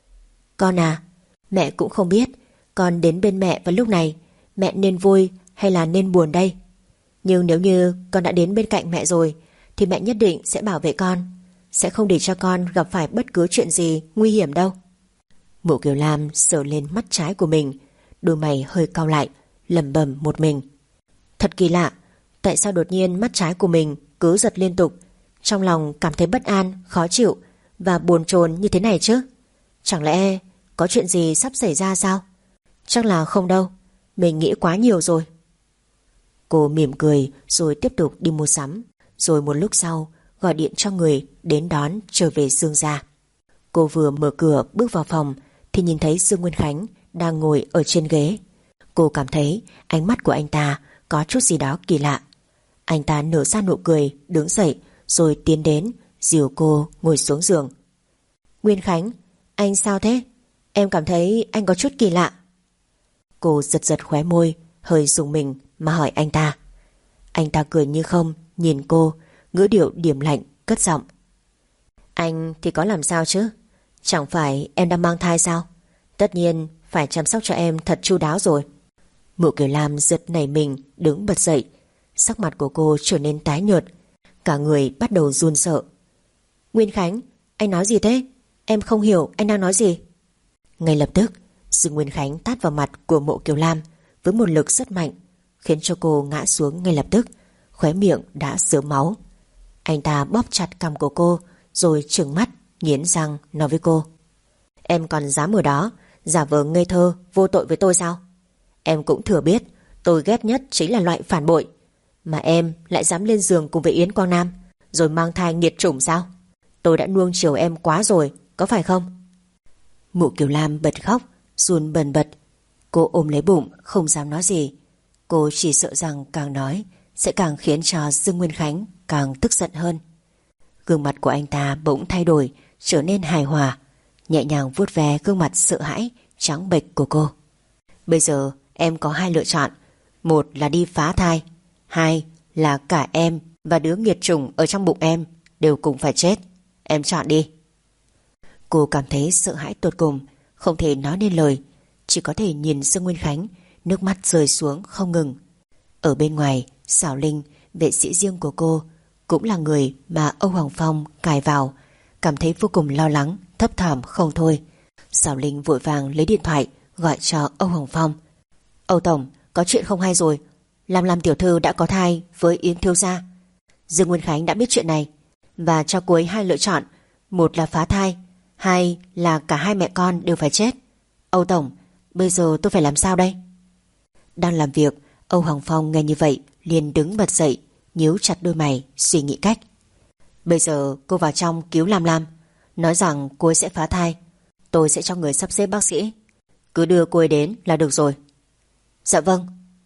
Con à, mẹ cũng không biết con đến bên mẹ vào lúc này mẹ nên vui hay là nên buồn đây. Nhưng nếu như con đã đến bên cạnh mẹ rồi thì mẹ nhất định sẽ bảo vệ con, sẽ không để cho con gặp phải bất cứ chuyện gì nguy hiểm đâu. Mộ Kiều Lam sờ lên mắt trái của mình, đôi mày hơi cau lại, lẩm bẩm một mình. Thật kỳ lạ, tại sao đột nhiên mắt trái của mình cứ giật liên tục, trong lòng cảm thấy bất an, khó chịu và buồn chồn như thế này chứ? Chẳng lẽ có chuyện gì sắp xảy ra sao? Chắc là không đâu, mình nghĩ quá nhiều rồi. Cô mỉm cười rồi tiếp tục đi mua sắm. rồi một lúc sau gọi điện cho người đến đón trở về Dương gia. Cô vừa mở cửa bước vào phòng thì nhìn thấy Dương Nguyên Khánh đang ngồi ở trên ghế. Cô cảm thấy ánh mắt của anh ta có chút gì đó kỳ lạ. Anh ta nở ra nụ cười, đứng dậy rồi tiến đến dìu cô ngồi xuống giường. Nguyên Khánh, anh sao thế? Em cảm thấy anh có chút kỳ lạ. Cô giật giật khóe môi, hơi rùng mình mà hỏi anh ta. Anh ta cười như không, nhìn cô, ngữ điệu điềm lạnh, cất giọng. Anh thì có làm sao chứ? Chẳng phải em đang mang thai sao? Tất nhiên phải chăm sóc cho em thật chu đáo rồi. Mộ Kiều Lam giật nảy mình, đứng bật dậy. Sắc mặt của cô trở nên tái nhợt, cả người bắt đầu run sợ. Nguyên Khánh, anh nói gì thế? Em không hiểu anh đang nói gì. Ngay lập tức Dương Nguyên Khánh tát vào mặt của Mộ Kiều Lam với một lực rất mạnh, khiến cho cô ngã xuống ngay lập tức, khóe miệng đã sớm máu. Anh ta bóp chặt cằm của cô rồi trừng mắt nghiến răng nói với cô. Em còn dám ở đó giả vờ ngây thơ vô tội với tôi sao? Em cũng thừa biết tôi ghét nhất chính là loại phản bội, mà em lại dám lên giường cùng với Yến Quang Nam rồi mang thai nghiệt chủng sao? Tôi đã nuông chiều em quá rồi, có phải không? Mộ Kiều Lam bật khóc, run bần bật. Cô ôm lấy bụng, không dám nói gì. Cô chỉ sợ rằng càng nói sẽ càng khiến cho Dương Nguyên Khánh càng tức giận hơn. Gương mặt của anh ta bỗng thay đổi, trở nên hài hòa, nhẹ nhàng vuốt ve gương mặt sợ hãi trắng bệch của cô. Bây giờ em có hai lựa chọn. Một là đi phá thai, hai là cả em và đứa nghiệt chủng ở trong bụng em đều cùng phải chết. Em chọn đi. Cô cảm thấy sợ hãi tột cùng, không thể nói nên lời, chỉ có thể nhìn Dương Nguyên Khánh, nước mắt rơi xuống không ngừng. Ở bên ngoài, Xảo Linh, vệ sĩ riêng của cô, cũng là người mà Âu Hoàng Phong cài vào, cảm thấy vô cùng lo lắng, thấp thỏm không thôi. Xảo Linh vội vàng lấy điện thoại gọi cho Âu Hoàng Phong. Âu Tổng, có chuyện không hay rồi. Lam Lam tiểu thư đã có thai với Yến thiếu gia. Dương Nguyên Khánh đã biết chuyện này và cho cô ấy hai lựa chọn. Một là phá thai, hai là cả hai mẹ con đều phải chết. Âu Tổng, bây giờ tôi phải làm sao đây? Đang làm việc, Âu Hoàng Phong nghe như vậy liền đứng bật dậy, nhíu chặt đôi mày, suy nghĩ cách. Bây giờ cô vào trong cứu Lam Lam, nói rằng cô ấy sẽ phá thai. Tôi sẽ cho người sắp xếp bác sĩ, cứ đưa cô ấy đến là được rồi. Dạ vâng.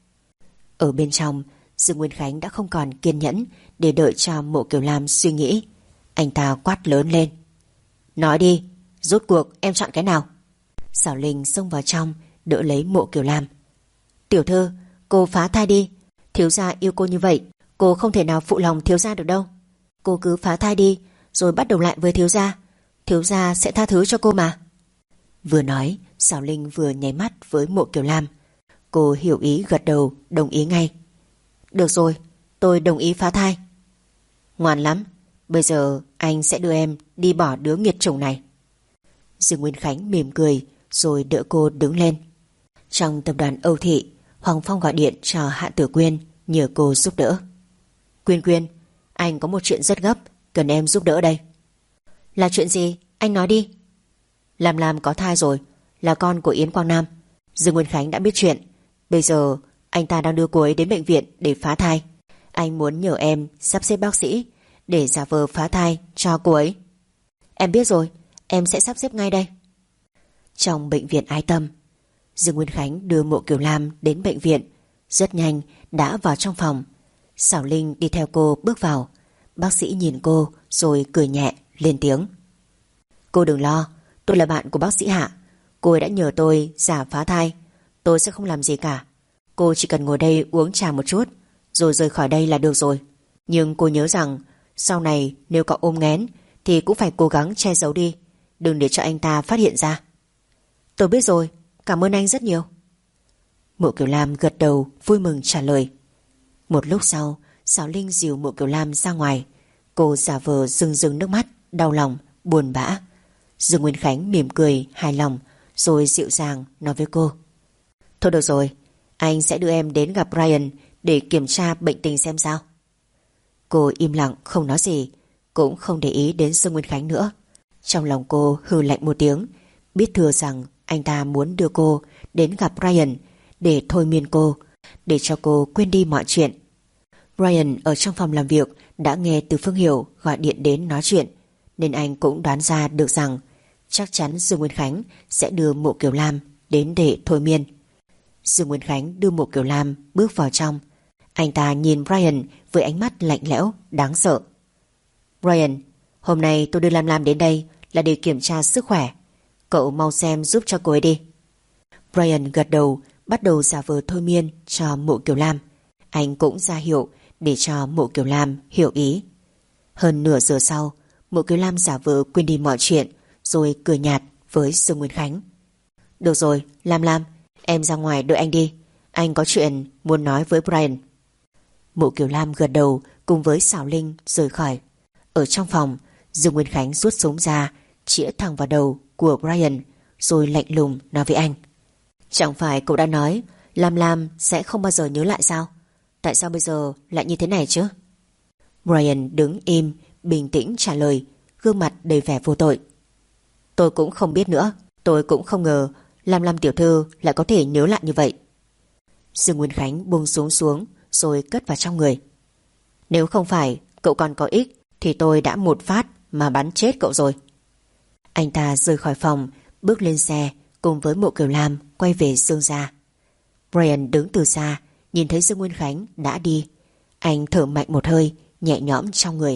Ở bên trong, Dương Nguyên Khánh đã không còn kiên nhẫn để đợi cho Mộ Kiều Lam suy nghĩ. Anh ta quát lớn lên. Nói đi, rốt cuộc em chọn cái nào? Xảo Linh xông vào trong đỡ lấy Mộ Kiều Lam. Tiểu thư, cô phá thai đi. Thiếu gia yêu cô như vậy, cô không thể nào phụ lòng thiếu gia được đâu. Cô cứ phá thai đi, rồi bắt đầu lại với thiếu gia. Thiếu gia sẽ tha thứ cho cô mà. Vừa nói, Xảo Linh vừa nháy mắt với Mộ Kiều Lam. Cô hiểu ý gật đầu, đồng ý ngay. Được rồi, tôi đồng ý phá thai. Ngoan lắm, bây giờ anh sẽ đưa em đi bỏ đứa nghiệt chủng này. Dương Nguyên Khánh mỉm cười rồi đỡ cô đứng lên. Trong tập đoàn Âu Thị, Hoàng Phong gọi điện cho Hạ Tử Quyên nhờ cô giúp đỡ. Quyên Quyên, anh có một chuyện rất gấp, cần em giúp đỡ đây. Là chuyện gì? Anh nói đi. Lam Lam có thai rồi, là con của Yến Quang Nam. Dương Nguyên Khánh đã biết chuyện. Bây giờ anh ta đang đưa cô ấy đến bệnh viện để phá thai. Anh muốn nhờ em sắp xếp bác sĩ để giả vờ phá thai cho cô ấy. Em biết rồi, em sẽ sắp xếp ngay đây. Trong bệnh viện Ái Tâm, Dương Nguyên Khánh đưa Mộ Kiều Lam đến bệnh viện. Rất nhanh đã vào trong phòng. Xảo Linh đi theo cô bước vào. Bác sĩ nhìn cô rồi cười nhẹ lên tiếng. Cô đừng lo, tôi là bạn của bác sĩ Hạ. Cô ấy đã nhờ tôi giả phá thai. Tôi sẽ không làm gì cả. Cô chỉ cần ngồi đây uống trà một chút rồi rời khỏi đây là được rồi. Nhưng cô nhớ rằng sau này nếu có ôm nghén thì cũng phải cố gắng che giấu đi, đừng để cho anh ta phát hiện ra. Tôi biết rồi, cảm ơn anh rất nhiều. Mộ Kiều Lam gật đầu vui mừng trả lời. Một lúc sau, Xảo Linh dìu Mộ Kiều Lam ra ngoài. Cô giả vờ rưng rưng nước mắt, đau lòng, buồn bã. Dương Nguyên Khánh mỉm cười hài lòng rồi dịu dàng nói với cô. Thôi được rồi, anh sẽ đưa em đến gặp Ryan để kiểm tra bệnh tình xem sao. Cô im lặng không nói gì, cũng không để ý đến Dương Nguyên Khánh nữa. Trong lòng cô hừ lạnh một tiếng, biết thừa rằng anh ta muốn đưa cô đến gặp Ryan để thôi miên cô, để cho cô quên đi mọi chuyện. Brian ở trong phòng làm việc đã nghe Từ Phương Hiểu gọi điện đến nói chuyện, nên anh cũng đoán ra được rằng chắc chắn Dương Nguyên Khánh sẽ đưa Mộ Kiều Lam đến để thôi miên. Dương Nguyên Khánh đưa Mộ Kiều Lam bước vào trong. Anh ta nhìn Brian với ánh mắt lạnh lẽo, đáng sợ. Brian, hôm nay tôi đưa Lam Lam đến đây là để kiểm tra sức khỏe. Cậu mau xem giúp cho cô ấy đi. Brian gật đầu, bắt đầu giả vờ thôi miên cho Mộ Kiều Lam. Anh cũng ra hiệu để cho Mộ Kiều Lam hiểu ý. Hơn nửa giờ sau, Mộ Kiều Lam giả vờ quên đi mọi chuyện, rồi cười nhạt với Dương Nguyên Khánh. Được rồi, Lam Lam, em ra ngoài đợi anh đi. Anh có chuyện muốn nói với Brian. Mộ Kiều Lam gật đầu cùng với Sảo Linh rời khỏi. Ở trong phòng, Dương Nguyên Khánh rút súng ra, chĩa thẳng vào đầu của Brian, rồi lạnh lùng nói với anh. Chẳng phải cậu đã nói Lam Lam sẽ không bao giờ nhớ lại sao? Tại sao bây giờ lại như thế này chứ? Brian đứng im, bình tĩnh trả lời, gương mặt đầy vẻ vô tội. Tôi cũng không biết nữa. Tôi cũng không ngờ Lam Lam tiểu thư lại có thể nhớ lại như vậy. Dương Nguyên Khánh buông súng xuống rồi cất vào trong người. Nếu không phải cậu còn có ích thì tôi đã một phát mà bắn chết cậu rồi. Anh ta rời khỏi phòng, bước lên xe cùng với Mộ Kiều Lam quay về Dương gia. Brian đứng từ xa, nhìn thấy Dương Nguyên Khánh đã đi. Anh thở mạnh một hơi, nhẹ nhõm trong người.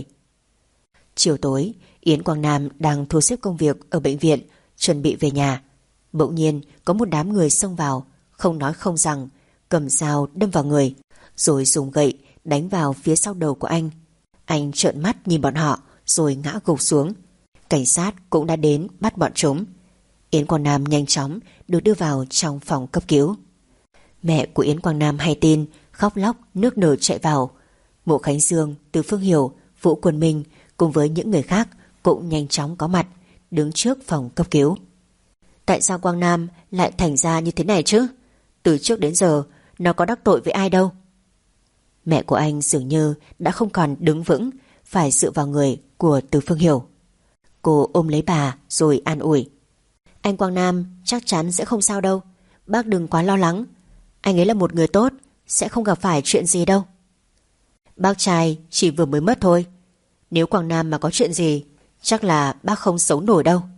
Chiều tối, Yến Quang Nam đang thu xếp công việc ở bệnh viện, chuẩn bị về nhà. Bỗng nhiên có một đám người xông vào, không nói không rằng, cầm dao đâm vào người, rồi dùng gậy đánh vào phía sau đầu của anh. Anh trợn mắt nhìn bọn họ rồi ngã gục xuống. Cảnh sát cũng đã đến bắt bọn chúng. Yến Quang Nam nhanh chóng được đưa vào trong phòng cấp cứu. Mẹ của Yến Quang Nam hay tin, khóc lóc nước nở chạy vào. Mộ Khánh Dương, Từ Phương Hiểu, Vũ Quân Minh cùng với những người khác cũng nhanh chóng có mặt, đứng trước phòng cấp cứu. Tại sao Quang Nam lại thành ra như thế này chứ? Từ trước đến giờ nó có đắc tội với ai đâu. Mẹ của anh dường như đã không còn đứng vững, phải dựa vào người của Từ Phương Hiểu. Cô ôm lấy bà rồi an ủi. Anh Quang Nam chắc chắn sẽ không sao đâu. Bác đừng quá lo lắng. Anh ấy là một người tốt, sẽ không gặp phải chuyện gì đâu. Bác trai chỉ vừa mới mất thôi. Nếu Quang Nam mà có chuyện gì, chắc là bác không sống nổi đâu.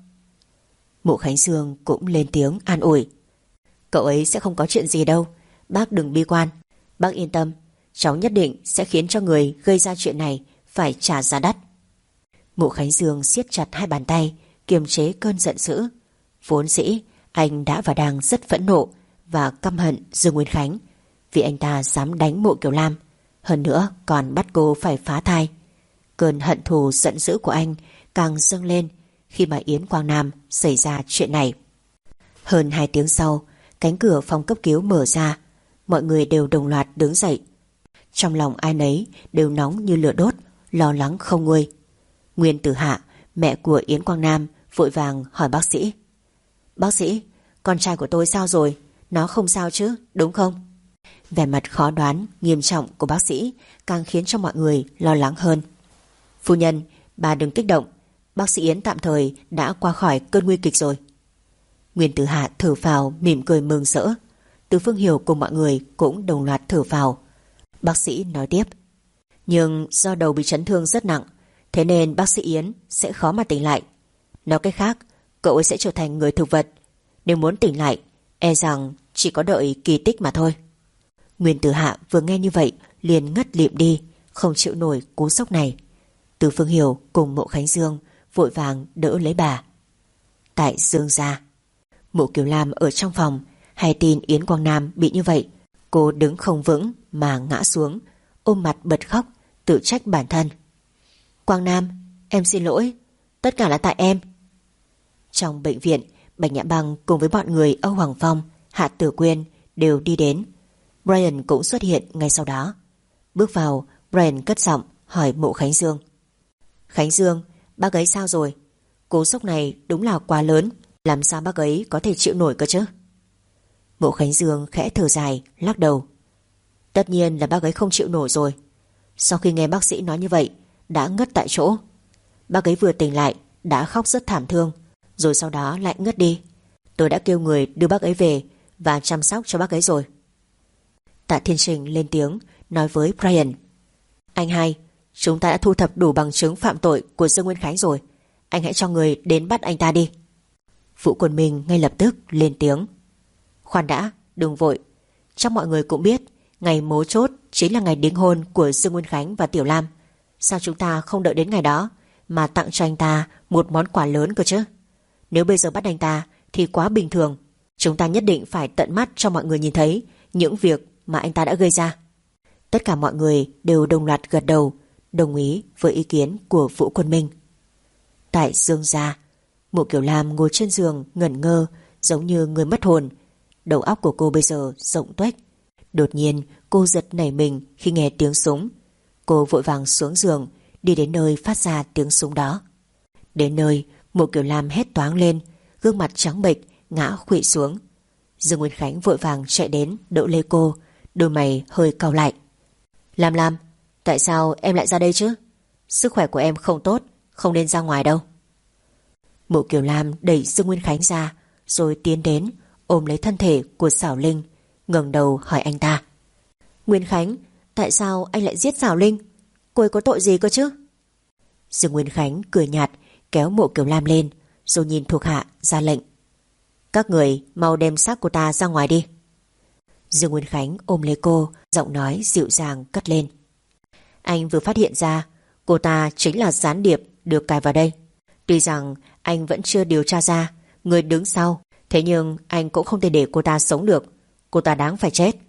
Mộ Khánh Dương cũng lên tiếng an ủi. Cậu ấy sẽ không có chuyện gì đâu. Bác đừng bi quan. Bác yên tâm, cháu nhất định sẽ khiến cho người gây ra chuyện này phải trả giá đắt. Mộ Khánh Dương siết chặt hai bàn tay, kiềm chế cơn giận dữ. Vốn dĩ anh đã và đang rất phẫn nộ và căm hận Dương Nguyên Khánh, vì anh ta dám đánh Mộ Kiều Lam, hơn nữa còn bắt cô phải phá thai. Cơn hận thù giận dữ của anh càng dâng lên khi mà Yến Quang Nam xảy ra chuyện này. Hơn hai tiếng sau, cánh cửa phòng cấp cứu mở ra, mọi người đều đồng loạt đứng dậy. Trong lòng ai nấy đều nóng như lửa đốt, lo lắng không nguôi. Nguyên Tử Hạ, mẹ của Yến Quang Nam, vội vàng hỏi bác sĩ. Bác sĩ, con trai của tôi sao rồi? Nó không sao chứ, đúng không? Vẻ mặt khó đoán, nghiêm trọng của bác sĩ càng khiến cho mọi người lo lắng hơn. Phu nhân, bà đừng kích động. Bác sĩ Yến tạm thời đã qua khỏi cơn nguy kịch rồi. Nguyên Tử Hạ thở phào mỉm cười mừng rỡ. Từ Phương Hiểu cùng mọi người cũng đồng loạt thở phào. Bác sĩ nói tiếp. Nhưng do đầu bị chấn thương rất nặng, thế nên bác sĩ Yến sẽ khó mà tỉnh lại. Nói cách khác, cậu ấy sẽ trở thành người thực vật. Nếu muốn tỉnh lại, e rằng chỉ có đợi kỳ tích mà thôi. Nguyên Tử Hạ vừa nghe như vậy liền ngất lịm đi, không chịu nổi cú sốc này. Từ Phương Hiểu cùng Mộ Khánh Dương vội vàng đỡ lấy bà. Tại Dương gia, Mộ Kiều Lam ở trong phòng, hay tin Yến Quang Nam bị như vậy, cô đứng không vững mà ngã xuống, ôm mặt bật khóc, tự trách bản thân. Quang Nam, em xin lỗi, tất cả là tại em. Trong bệnh viện, Bạch Nhã Băng cùng với bọn người Âu Hoàng Phong, Hạ Tử Quyên đều đi đến. Brian cũng xuất hiện ngay sau đó. Bước vào, Brian cất giọng hỏi Mộ Khánh Dương. Khánh Dương, bác ấy sao rồi? Cú sốc này đúng là quá lớn, làm sao bác ấy có thể chịu nổi cơ chứ? Mộ Khánh Dương khẽ thở dài, lắc đầu. Tất nhiên là bác ấy không chịu nổi rồi. Sau khi nghe bác sĩ nói như vậy, đã ngất tại chỗ. Bác ấy vừa tỉnh lại đã khóc rất thảm thương, rồi sau đó lại ngất đi. Tôi đã kêu người đưa bác ấy về và chăm sóc cho bác ấy rồi. Tạ Thiên Trình lên tiếng nói với Brian. Anh hai, chúng ta đã thu thập đủ bằng chứng phạm tội của Dương Nguyên Khánh rồi. Anh hãy cho người đến bắt anh ta đi. Vũ Quân Minh ngay lập tức lên tiếng. Khoan đã, đừng vội. Chắc mọi người cũng biết ngày mấu chốt chính là ngày đính hôn của Dương Nguyên Khánh và Tiểu Lam. Sao chúng ta không đợi đến ngày đó mà tặng cho anh ta một món quà lớn cơ chứ? Nếu bây giờ bắt anh ta thì quá bình thường. Chúng ta nhất định phải tận mắt cho mọi người nhìn thấy những việc mà anh ta đã gây ra. Tất cả mọi người đều đồng loạt gật đầu, đồng ý với ý kiến của Vũ Quân Minh. Tại Dương gia, Mộ Kiều Lam ngồi trên giường ngẩn ngơ, giống như người mất hồn. Đầu óc của cô bây giờ rộng tuếch. Đột nhiên cô giật nảy mình khi nghe tiếng súng. Cô vội vàng xuống giường, đi đến nơi phát ra tiếng súng đó. Đến nơi, Mộ Kiều Lam hét toáng lên, gương mặt trắng bệch ngã khuỵu xuống. Dương Nguyên Khánh vội vàng chạy đến đỡ lấy cô, đôi mày hơi cau lại. Lam Lam, tại sao em lại ra đây chứ? Sức khỏe của em không tốt, không nên ra ngoài đâu. Mộ Kiều Lam đẩy Dương Nguyên Khánh ra, rồi tiến đến ôm lấy thân thể của Xảo Linh, ngẩng đầu hỏi anh ta. Nguyên Khánh, tại sao anh lại giết Xảo Linh? Cô ấy có tội gì cơ chứ? Dương Nguyên Khánh cười nhạt, kéo Mộ Kiều Lam lên, rồi nhìn thuộc hạ ra lệnh. Các người mau đem xác cô ta ra ngoài đi. Dương Nguyên Khánh ôm lấy cô, giọng nói dịu dàng cất lên. Anh vừa phát hiện ra cô ta chính là gián điệp được cài vào đây. Tuy rằng anh vẫn chưa điều tra ra người đứng sau, thế nhưng anh cũng không thể để cô ta sống được. Cô ta đáng phải chết.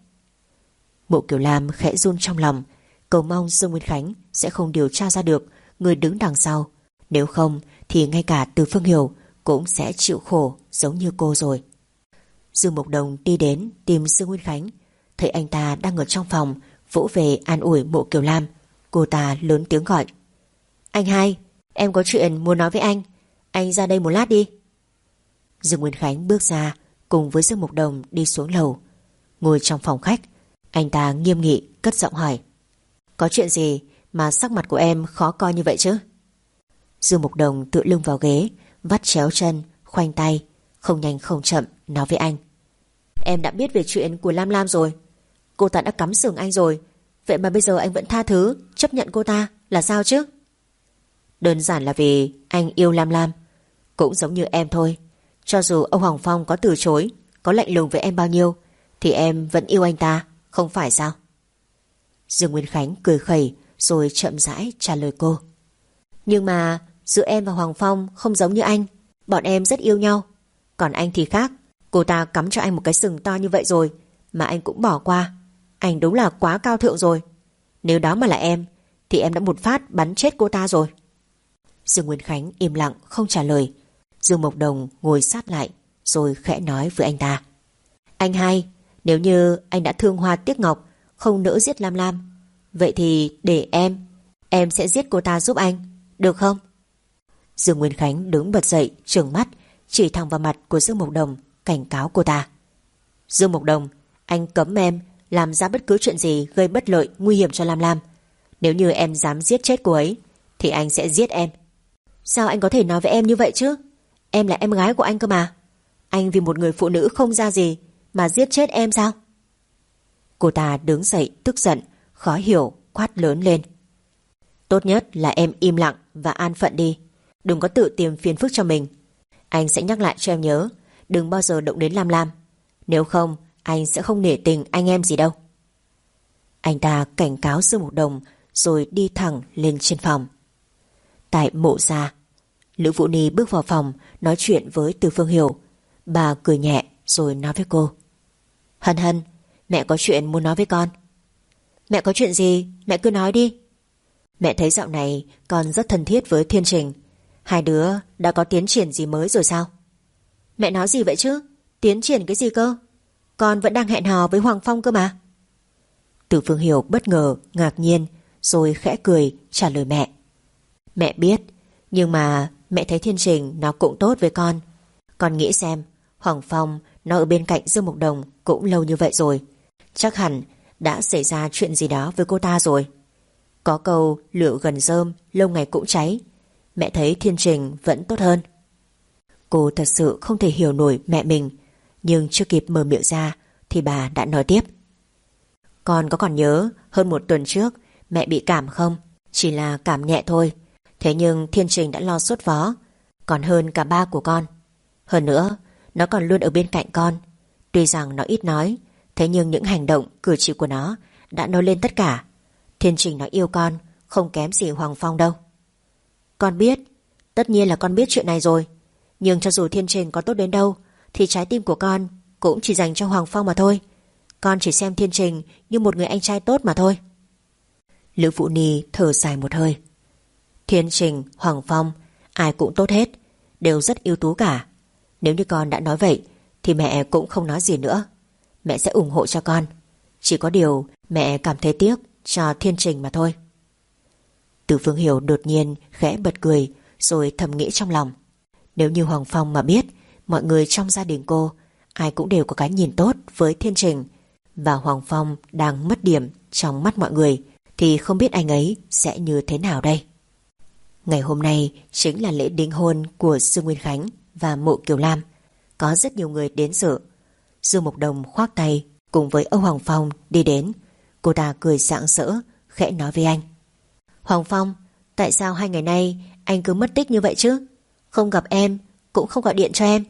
Mộ Kiều Lam khẽ run trong lòng, cầu mong Dương Nguyên Khánh sẽ không điều tra ra được người đứng đằng sau. Nếu không thì ngay cả Từ Phương Hiểu cũng sẽ chịu khổ giống như cô rồi. Dương Mộc Đồng đi đến tìm Dương Nguyên Khánh, thấy anh ta đang ở trong phòng, vỗ về an ủi Mộ Kiều Lam. Cô ta lớn tiếng gọi. Anh hai, em có chuyện muốn nói với anh. Anh ra đây một lát đi. Dương Nguyên Khánh bước ra, cùng với Dương Mộc Đồng đi xuống lầu. Ngồi trong phòng khách, anh ta nghiêm nghị cất giọng hỏi. Có chuyện gì mà sắc mặt của em khó coi như vậy chứ? Dương Mộc Đồng tựa lưng vào ghế, vắt chéo chân, khoanh tay, không nhanh không chậm nói với anh. Em đã biết về chuyện của Lam Lam rồi. Cô ta đã cắm sừng anh rồi, vậy mà bây giờ anh vẫn tha thứ, chấp nhận cô ta là sao chứ? Đơn giản là vì anh yêu Lam Lam. Cũng giống như em thôi. Cho dù ông Hoàng Phong có từ chối, có lạnh lùng với em bao nhiêu, thì em vẫn yêu anh ta, không phải sao? Dương Nguyên Khánh cười khẩy, rồi chậm rãi trả lời cô. Nhưng mà giữa em và Hoàng Phong không giống như anh. Bọn em rất yêu nhau. Còn anh thì khác. Cô ta cắm cho anh một cái sừng to như vậy rồi mà anh cũng bỏ qua. Anh đúng là quá cao thượng rồi. Nếu đó mà là em thì em đã một phát bắn chết cô ta rồi. Dương Nguyên Khánh im lặng không trả lời. Dương Mộc Đồng ngồi sát lại, rồi khẽ nói với anh ta. Anh hai, nếu như anh đã thương hoa tiếc ngọc, không nỡ giết Lam Lam, vậy thì để em Em sẽ giết cô ta giúp anh, được không? Dương Nguyên Khánh đứng bật dậy, trừng mắt, chỉ thẳng vào mặt của Dương Mộc Đồng, cảnh cáo cô ta. Dương Mộc Đồng, anh cấm em làm ra bất cứ chuyện gì gây bất lợi, nguy hiểm cho Lam Lam. Nếu như em dám giết chết cô ấy thì anh sẽ giết em. Sao anh có thể nói với em như vậy chứ? Em là em gái của anh cơ mà. Anh vì một người phụ nữ không ra gì mà giết chết em sao? Cô ta đứng dậy tức giận, khó hiểu, quát lớn lên. Tốt nhất là em im lặng và an phận đi. Đừng có tự tìm phiền phức cho mình. Anh sẽ nhắc lại cho em nhớ, đừng bao giờ động đến Lam Lam. Nếu không, anh sẽ không nể tình anh em gì đâu. Anh ta cảnh cáo Dương Mộc Đồng, rồi đi thẳng lên trên phòng. Tại Mộ gia, Lữ Vũ Ni bước vào phòng nói chuyện với Từ Phương Hiểu. Bà cười nhẹ rồi nói với cô. Hân Hân, mẹ có chuyện muốn nói với con. Mẹ có chuyện gì, mẹ cứ nói đi. Mẹ thấy dạo này con rất thân thiết với Thiên Trình. Hai đứa đã có tiến triển gì mới rồi sao? Mẹ nói gì vậy chứ? Tiến triển cái gì cơ? Con vẫn đang hẹn hò với Hoàng Phong cơ mà. Từ Phương Hiểu bất ngờ, ngạc nhiên, rồi khẽ cười trả lời mẹ. Mẹ biết, nhưng mà mẹ thấy Thiên Trình nó cũng tốt với con. Con nghĩ xem, Hoàng Phong nó ở bên cạnh Dương Mộc Đồng cũng lâu như vậy rồi, chắc hẳn đã xảy ra chuyện gì đó với cô ta rồi. Có câu lửa gần rơm lâu ngày cũng cháy. Mẹ thấy Thiên Trình vẫn tốt hơn. Cô thật sự không thể hiểu nổi mẹ mình, nhưng chưa kịp mở miệng ra thì bà đã nói tiếp. Con có còn nhớ hơn một tuần trước Mẹ bị cảm không? Chỉ là cảm nhẹ thôi. Thế nhưng Thiên Trình đã lo sốt vó, còn hơn cả ba của con. Hơn nữa, nó còn luôn ở bên cạnh con. Tuy rằng nó ít nói, thế nhưng những hành động, cử chỉ của nó đã nói lên tất cả. Thiên Trình nó yêu con, không kém gì Hoàng Phong đâu. Con biết, tất nhiên là con biết chuyện này rồi. Nhưng cho dù Thiên Trình có tốt đến đâu, thì trái tim của con cũng chỉ dành cho Hoàng Phong mà thôi. Con chỉ xem Thiên Trình như một người anh trai tốt mà thôi. Lữ Vũ Ni thở dài một hơi. Thiên Trình, Hoàng Phong, ai cũng tốt hết, đều rất ưu tú cả. Nếu như con đã nói vậy thì mẹ cũng không nói gì nữa. Mẹ sẽ ủng hộ cho con. Chỉ có điều mẹ cảm thấy tiếc cho Thiên Trình mà thôi. Từ Phương Hiểu đột nhiên khẽ bật cười, rồi thầm nghĩ trong lòng. Nếu như Hoàng Phong mà biết mọi người trong gia đình cô ai cũng đều có cái nhìn tốt với Thiên Trình, và Hoàng Phong đang mất điểm trong mắt mọi người, thì không biết anh ấy sẽ như thế nào đây. Ngày hôm nay chính là lễ đính hôn của Dương Nguyên Khánh và Mộ Kiều Lam. Có rất nhiều người đến dự. Dương Mộc Đồng khoác tay cùng với Âu Hoàng Phong đi đến. Cô ta cười rạng rỡ, khẽ nói với anh. Hoàng Phong, tại sao hai ngày nay anh cứ mất tích như vậy chứ? Không gặp em, cũng không gọi điện cho em.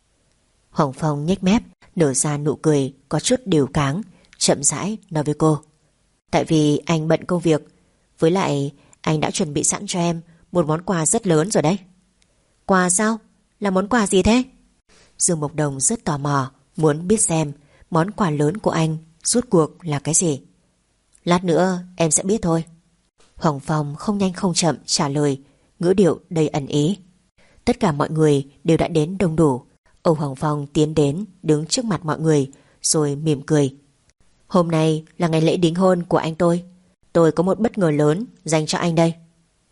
Hoàng Phong nhếch mép, nở ra nụ cười có chút điều cáng, chậm rãi nói với cô. Tại vì anh bận công việc, với lại anh đã chuẩn bị sẵn cho em một món quà rất lớn rồi đấy. Quà sao? Là món quà gì thế? Dương Mộc Đồng rất tò mò, muốn biết xem món quà lớn của anh rốt cuộc là cái gì. Lát nữa em sẽ biết thôi. Hoàng Phong không nhanh không chậm trả lời, ngữ điệu đầy ẩn ý. Tất cả mọi người đều đã đến đông đủ. Âu Hoàng Phong tiến đến, đứng trước mặt mọi người, rồi mỉm cười. Hôm nay là ngày lễ đính hôn của anh tôi. Tôi có một bất ngờ lớn dành cho anh đây.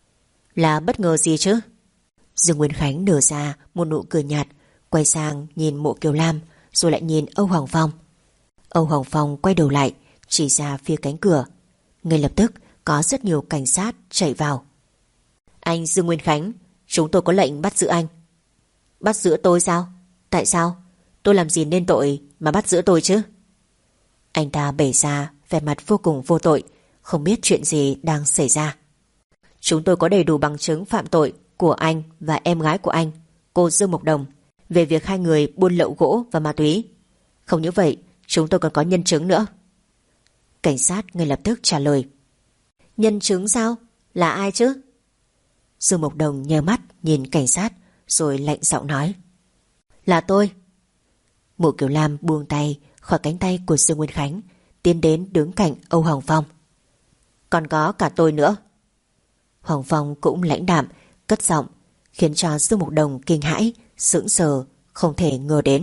Là bất ngờ gì chứ? Dương Nguyên Khánh nở ra một nụ cười nhạt, quay sang nhìn Mộ Kiều Lam, rồi lại nhìn Âu Hoàng Phong. Âu Hoàng Phong quay đầu lại, chỉ ra phía cánh cửa. Ngay lập tức có rất nhiều cảnh sát chạy vào. Anh Dương Nguyên Khánh, chúng tôi có lệnh bắt giữ anh. Bắt giữ tôi sao? Tại sao? Tôi làm gì nên tội mà bắt giữ tôi chứ? Anh ta bày ra vẻ mặt vô cùng vô tội, không biết chuyện gì đang xảy ra. Chúng tôi có đầy đủ bằng chứng phạm tội của anh và em gái của anh, cô Dương Mộc Đồng, về việc hai người buôn lậu gỗ và ma túy. Không những vậy, chúng tôi còn có nhân chứng nữa. Cảnh sát ngay lập tức trả lời. Nhân chứng sao? Là ai chứ? Dương Mộc Đồng nheo mắt nhìn cảnh sát, rồi lạnh giọng nói. Là tôi. Mộ Kiều Lam buông tay khỏi cánh tay của Dương Nguyên Khánh, tiến đến đứng cạnh Âu Hoàng Phong. Còn có cả tôi nữa. Hoàng Phong cũng lãnh đạm cất giọng, khiến cho Dương Mộc Đồng kinh hãi, sững sờ, không thể ngờ đến.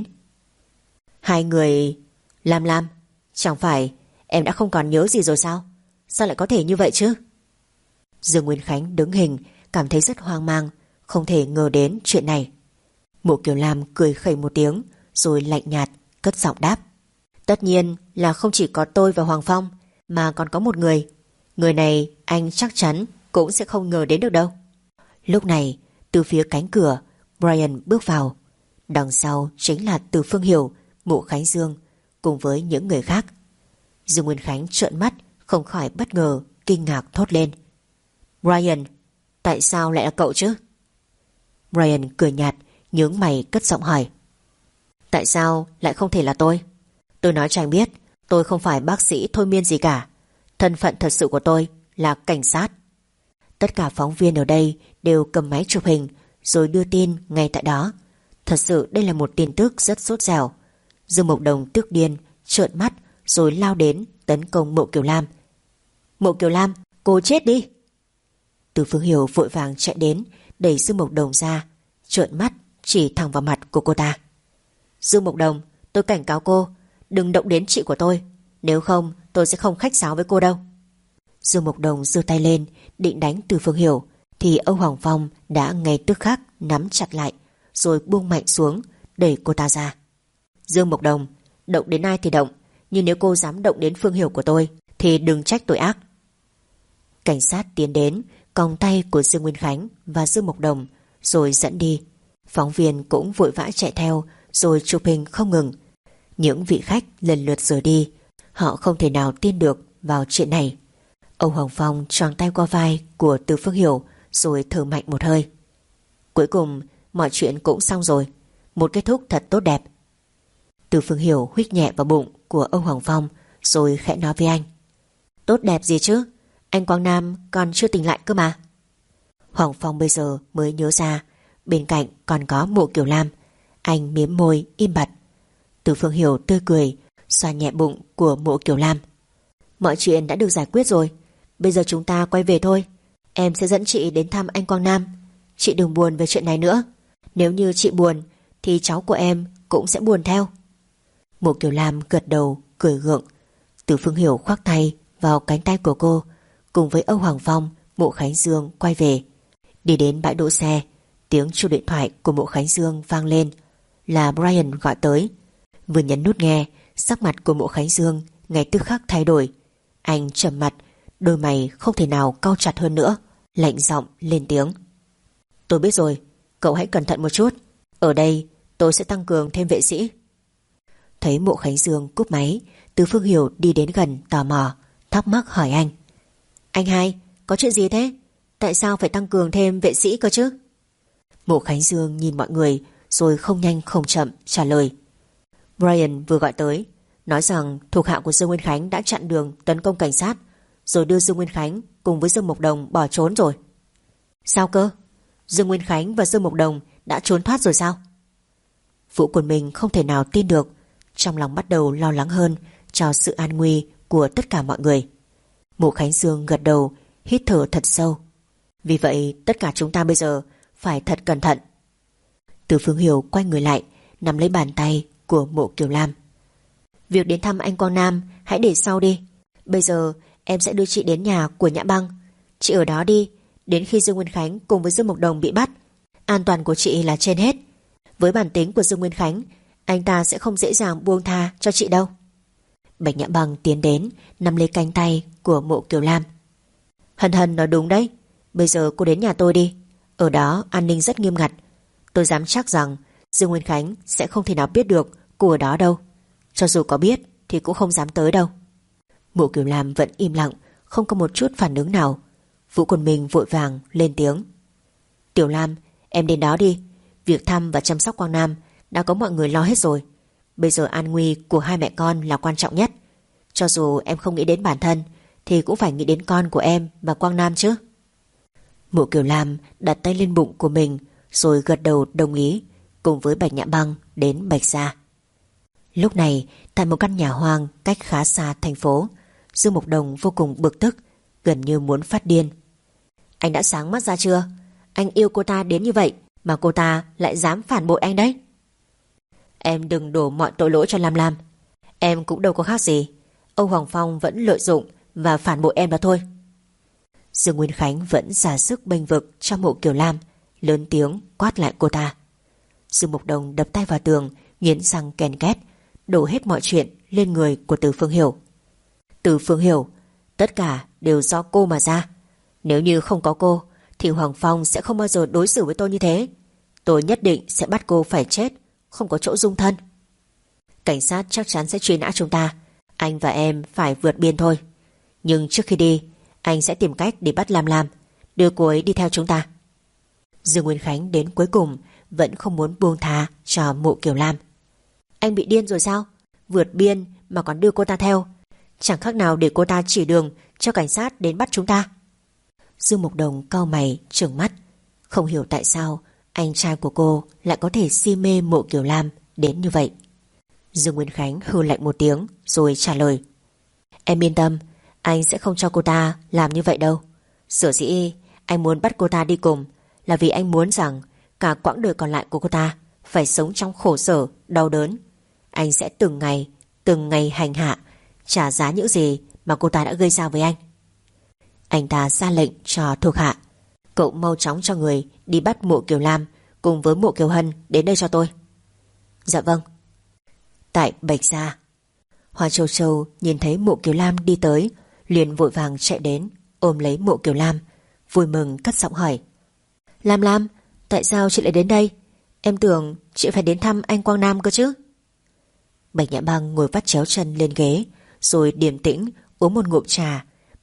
Hai người... Lam Lam, chẳng phải em đã không còn nhớ gì rồi sao? Sao lại có thể như vậy chứ? Dương Nguyên Khánh đứng hình, cảm thấy rất hoang mang, không thể ngờ đến chuyện này. Mộ Kiều Lam cười khẩy một tiếng, rồi lạnh nhạt cất giọng đáp. Tất nhiên là không chỉ có tôi và Hoàng Phong, mà còn có một người. Người này anh chắc chắn cũng sẽ không ngờ đến được đâu. Lúc này, từ phía cánh cửa, Brian bước vào. Đằng sau chính là Từ Phương Hiểu, Mộ Khánh Dương, cùng với những người khác. Dương Nguyên Khánh trợn mắt, không khỏi bất ngờ, kinh ngạc thốt lên. Brian, tại sao lại là cậu chứ? Brian cười nhạt, nhướng mày cất giọng hỏi. Tại sao lại không thể là tôi? Tôi nói cho anh biết, tôi không phải bác sĩ thôi miên gì cả. Thân phận thật sự của tôi là cảnh sát. Tất cả phóng viên ở đây đều cầm máy chụp hình, rồi đưa tin ngay tại đó. Thật sự đây là một tin tức rất sốt dẻo. Dương Mộc Đồng tức điên, trợn mắt, rồi lao đến tấn công Mộ Kiều Lam. Mộ Kiều Lam, cô chết đi! Từ Phương Hiểu vội vàng chạy đến, đẩy Dương Mộc Đồng ra, trợn mắt chỉ thẳng vào mặt của cô ta. Dương Mộc Đồng, tôi cảnh cáo cô, đừng động đến chị của tôi, nếu không tôi sẽ không khách sáo với cô đâu. Dương Mộc Đồng giơ tay lên định đánh Từ Phương Hiểu, thì Âu Hoàng Phong đã ngay tức khắc nắm chặt lại, rồi buông mạnh xuống, đẩy cô ta ra. Dương Mộc Đồng, động đến ai thì động, nhưng nếu cô dám động đến Phương Hiểu của tôi thì đừng trách tội ác. Cảnh sát tiến đến, còng tay của Dương Nguyên Khánh và Dương Mộc Đồng, rồi dẫn đi. Phóng viên cũng vội vã chạy theo, rồi chụp hình không ngừng. Những vị khách lần lượt rời đi. Họ không thể nào tin được vào chuyện này. Âu Hoàng Phong choàng tay qua vai của Từ Phương Hiểu rồi thở mạnh một hơi. Cuối cùng mọi chuyện cũng xong rồi, một kết thúc thật tốt đẹp. Từ Phương Hiểu huých nhẹ vào bụng của Âu Hoàng Phong rồi khẽ nói với anh. Tốt đẹp gì chứ, anh Quang Nam còn chưa tỉnh lại cơ mà. Hoàng Phong bây giờ mới nhớ ra bên cạnh còn có Mộ Kiều Lam. Anh mím môi im bặt. Từ Phương Hiểu tươi cười xoa nhẹ bụng của Mộ Kiều Lam. Mọi chuyện đã được giải quyết rồi, bây giờ chúng ta quay về thôi. Em sẽ dẫn chị đến thăm anh Quang Nam. Chị đừng buồn về chuyện này nữa. Nếu như chị buồn thì cháu của em cũng sẽ buồn theo. Mộ Kiều Lam gật đầu cười gượng. Từ Phương Hiểu khoác tay vào cánh tay của cô, cùng với Âu Hoàng Phong, Mộ Khánh Dương quay về. Đi đến bãi đỗ xe, tiếng chuông điện thoại của Mộ Khánh Dương vang lên. Là Brian gọi tới. Vừa nhấn nút nghe, sắc mặt của Mộ Khánh Dương ngay tức khắc thay đổi. Anh trầm mặt, đôi mày không thể nào cau chặt hơn nữa, lạnh giọng lên tiếng. Tôi biết rồi, cậu hãy cẩn thận một chút. Ở đây tôi sẽ tăng cường thêm vệ sĩ. Thấy Mộ Khánh Dương cúp máy, Từ Phương Hiểu đi đến gần tò mò, thắc mắc hỏi anh. Anh hai, có chuyện gì thế? Tại sao phải tăng cường thêm vệ sĩ cơ chứ? Mộ Khánh Dương nhìn mọi người rồi không nhanh không chậm trả lời. Brian vừa gọi tới, nói rằng thuộc hạ của Dương Nguyên Khánh đã chặn đường tấn công cảnh sát, rồi đưa Dương Nguyên Khánh cùng với Dương Mộc Đồng bỏ trốn rồi. Sao cơ? Dương Nguyên Khánh và Dương Mộc Đồng đã trốn thoát rồi sao? Vũ Quân Minh không thể nào tin được, trong lòng bắt đầu lo lắng hơn cho sự an nguy của tất cả mọi người. Mộ Khánh Dương gật đầu, hít thở thật sâu. Vì vậy tất cả chúng ta bây giờ phải thật cẩn thận. Từ Phương Hiểu quay người lại, nắm lấy bàn tay của Mộ Kiều Lam. Việc đến thăm anh Quang Nam hãy để sau đi. Bây giờ em sẽ đưa chị đến nhà của Nhã Băng. Chị ở đó đi, đến khi Dương Nguyên Khánh cùng với Dương Mộc Đồng bị bắt. An toàn của chị là trên hết. Với bản tính của Dương Nguyên Khánh, anh ta sẽ không dễ dàng buông tha cho chị đâu. Bạch Nhã Băng tiến đến, nắm lấy cánh tay của Mộ Kiều Lam. Hân Hân nói đúng đấy. Bây giờ cô đến nhà tôi đi. Ở đó an ninh rất nghiêm ngặt. Tôi dám chắc rằng Dương Nguyên Khánh sẽ không thể nào biết được cô ở đó đâu. Cho dù có biết thì cũng không dám tới đâu. Mộ Kiều Lam vẫn im lặng, không có một chút phản ứng nào. Vũ Quân Minh vội vàng lên tiếng. Tiểu Lam, em đến đó đi. Việc thăm và chăm sóc Quang Nam đã có mọi người lo hết rồi. Bây giờ an nguy của hai mẹ con là quan trọng nhất. Cho dù em không nghĩ đến bản thân thì cũng phải nghĩ đến con của em và Quang Nam chứ. Mộ Kiều Lam đặt tay lên bụng của mình rồi gật đầu đồng ý, cùng với Bạch Nhã Băng đến Bạch Gia. Lúc này tại một căn nhà hoang cách khá xa thành phố, Dương Mộc Đồng vô cùng bực tức, gần như muốn phát điên. Anh đã sáng mắt ra chưa? Anh yêu cô ta đến như vậy mà cô ta lại dám phản bội anh đấy. Em đừng đổ mọi tội lỗi cho Lam Lam. Em cũng đâu có khác gì. Âu Hoàng Phong vẫn lợi dụng và phản bội em đó thôi. Dương Nguyên Khánh vẫn ra sức bênh vực cho Mộ Kiều Lam, lớn tiếng quát lại cô ta. Dương Mộc Đồng đập tay vào tường, nghiến răng ken két, đổ hết mọi chuyện lên người của Từ Phương Hiểu. Từ Phương Hiểu, tất cả đều do cô mà ra. Nếu như không có cô thì Hoàng Phong sẽ không bao giờ đối xử với tôi như thế. Tôi nhất định sẽ bắt cô phải chết, không có chỗ dung thân. Cảnh sát chắc chắn sẽ truy nã chúng ta. Anh và em phải vượt biên thôi. Nhưng trước khi đi, anh sẽ tìm cách để bắt Lam Lam, đưa cô ấy đi theo chúng ta. Dương Nguyên Khánh đến cuối cùng vẫn không muốn buông tha cho Mộ Kiều Lam. Anh bị điên rồi sao? Vượt biên mà còn đưa cô ta theo, chẳng khác nào để cô ta chỉ đường cho cảnh sát đến bắt chúng ta. Dương Mộc Đồng cau mày trừng mắt, không hiểu tại sao anh trai của cô lại có thể si mê Mộ Kiều Lam đến như vậy. Dương Nguyên Khánh hừ lạnh một tiếng rồi trả lời. Em yên tâm, anh sẽ không cho cô ta làm như vậy đâu. Sở dĩ anh muốn bắt cô ta đi cùng là vì anh muốn rằng cả quãng đời còn lại của cô ta phải sống trong khổ sở, đau đớn. Anh sẽ từng ngày, từng ngày hành hạ, trả giá những gì mà cô ta đã gây ra với anh. Anh ta ra lệnh cho thuộc hạ. Cậu mau chóng cho người đi bắt Mộ Kiều Lam cùng với Mộ Kiều Hân đến đây cho tôi. Dạ vâng. Tại Bạch Gia, Hoa Châu Châu nhìn thấy Mộ Kiều Lam đi tới, liền vội vàng chạy đến ôm lấy Mộ Kiều Lam, vui mừng cất giọng hỏi. Lam Lam, tại sao chị lại đến đây? Em tưởng chị phải đến thăm anh Quang Nam cơ chứ. Bạch Nhã Băng ngồi vắt chéo chân lên ghế, rồi điềm tĩnh uống một ngụm trà,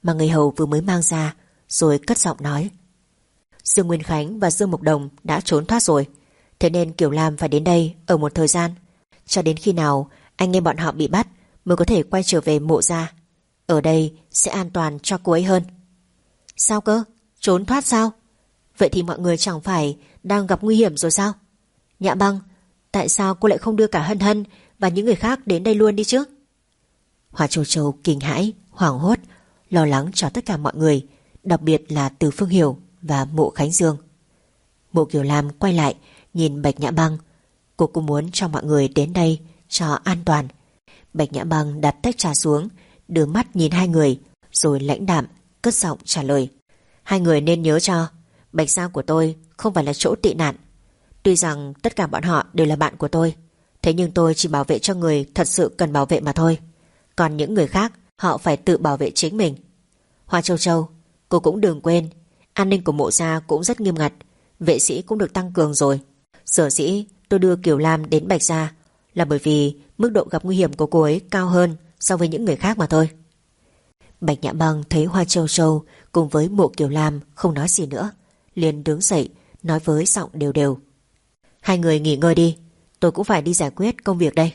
mà người hầu vừa mới mang ra, rồi cất giọng nói: Dương Nguyên Khánh và Dương Mộc Đồng đã trốn thoát rồi, thế nên Kiều Lam phải đến đây ở một thời gian, cho đến khi nào anh em bọn họ bị bắt mới có thể quay trở về Mộ gia. Ở đây sẽ an toàn cho cô ấy hơn. Sao cơ? Trốn thoát sao? Vậy thì mọi người chẳng phải đang gặp nguy hiểm rồi sao? Nhã Băng, tại sao cô lại không đưa cả Hân Hân và những người khác đến đây luôn đi chứ? Hoa Châu Châu kinh hãi, hoảng hốt, lo lắng cho tất cả mọi người, đặc biệt là Từ Phương Hiểu và Mộ Khánh Dương. Mộ Kiều Lam quay lại nhìn Bạch Nhã Băng. Cô cũng muốn cho mọi người đến đây cho an toàn. Bạch Nhã Băng đặt tách trà xuống, đưa mắt nhìn hai người, rồi lãnh đạm cất giọng trả lời: Hai người nên nhớ cho, Bạch gia của tôi không phải là chỗ tị nạn. Tuy rằng tất cả bọn họ đều là bạn của tôi, thế nhưng tôi chỉ bảo vệ cho người thật sự cần bảo vệ mà thôi. Còn những người khác, họ phải tự bảo vệ chính mình. Hoa Châu Châu, cô cũng đừng quên, an ninh của Mộ gia cũng rất nghiêm ngặt, vệ sĩ cũng được tăng cường rồi. Sở dĩ tôi đưa Kiều Lam đến Bạch gia là bởi vì mức độ gặp nguy hiểm của cô ấy cao hơn so với những người khác mà thôi. Bạch Nhã Băng thấy Hoa Châu Châu cùng với Mộ Kiều Lam không nói gì nữa, liền đứng dậy nói với giọng đều đều: Hai người nghỉ ngơi đi, tôi cũng phải đi giải quyết công việc đây.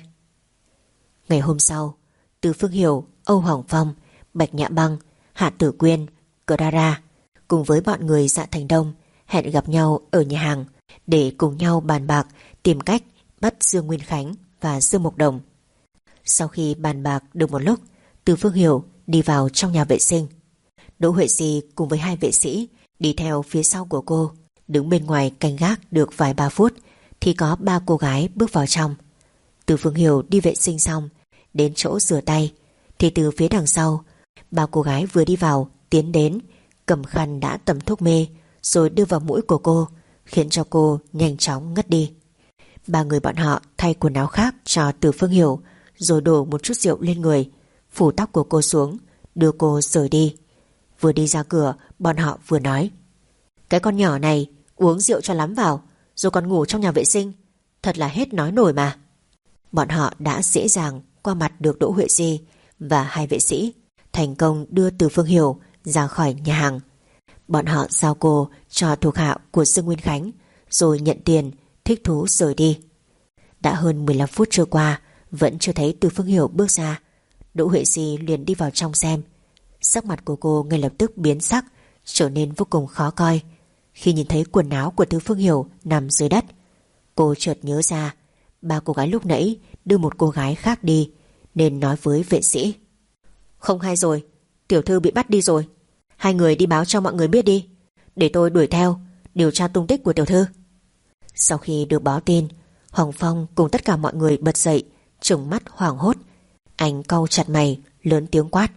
Ngày hôm sau, Từ Phương Hiểu, Âu Hoàng Phong, Bạch Nhã Băng, Hạ Tử Quyên, Clara cùng với bọn người Dạ Thành Đông hẹn gặp nhau ở nhà hàng để cùng nhau bàn bạc tìm cách bắt Dương Nguyên Khánh và Dương Mộc Đồng. Sau khi bàn bạc được một lúc, Từ Phương Hiểu đi vào trong nhà vệ sinh. Đỗ Huệ Di cùng với hai vệ sĩ đi theo phía sau của cô, đứng bên ngoài canh gác được vài ba phút thì có ba cô gái bước vào trong. Từ Phương Hiểu đi vệ sinh xong, đến chỗ rửa tay thì từ phía đằng sau, ba cô gái vừa đi vào tiến đến, cầm khăn đã tẩm thuốc mê rồi đưa vào mũi của cô, khiến cho cô nhanh chóng ngất đi. Ba người bọn họ thay quần áo khác cho Từ Phương Hiểu, rồi đổ một chút rượu lên người, phủ tóc của cô xuống, đưa cô rời đi. Vừa đi ra cửa, bọn họ vừa nói: Cái con nhỏ này uống rượu cho lắm vào, rồi còn ngủ trong nhà vệ sinh, thật là hết nói nổi mà. Bọn họ đã dễ dàng qua mặt được Đỗ Huệ Di và hai vệ sĩ, thành công đưa Từ Phương Hiểu ra khỏi nhà hàng. Bọn họ giao cô cho thuộc hạ của Dương Nguyên Khánh, rồi nhận tiền, thích thú rời đi. Đã hơn mười lăm phút trôi qua, vẫn chưa thấy Từ Phương Hiểu bước ra. Đỗ Huệ Di liền đi vào trong xem. Sắc mặt của cô ngay lập tức biến sắc, trở nên vô cùng khó coi. Khi nhìn thấy quần áo của Từ Phương Hiểu nằm dưới đất, cô chợt nhớ ra ba cô gái lúc nãy đưa một cô gái khác đi, nên nói với vệ sĩ: Không hay rồi, tiểu thư bị bắt đi rồi. Hai người đi báo cho mọi người biết đi, để tôi đuổi theo điều tra tung tích của tiểu thư. Sau khi được báo tin, Hoàng Phong cùng tất cả mọi người bật dậy, trừng mắt hoảng hốt. Anh cau chặt mày, lớn tiếng quát: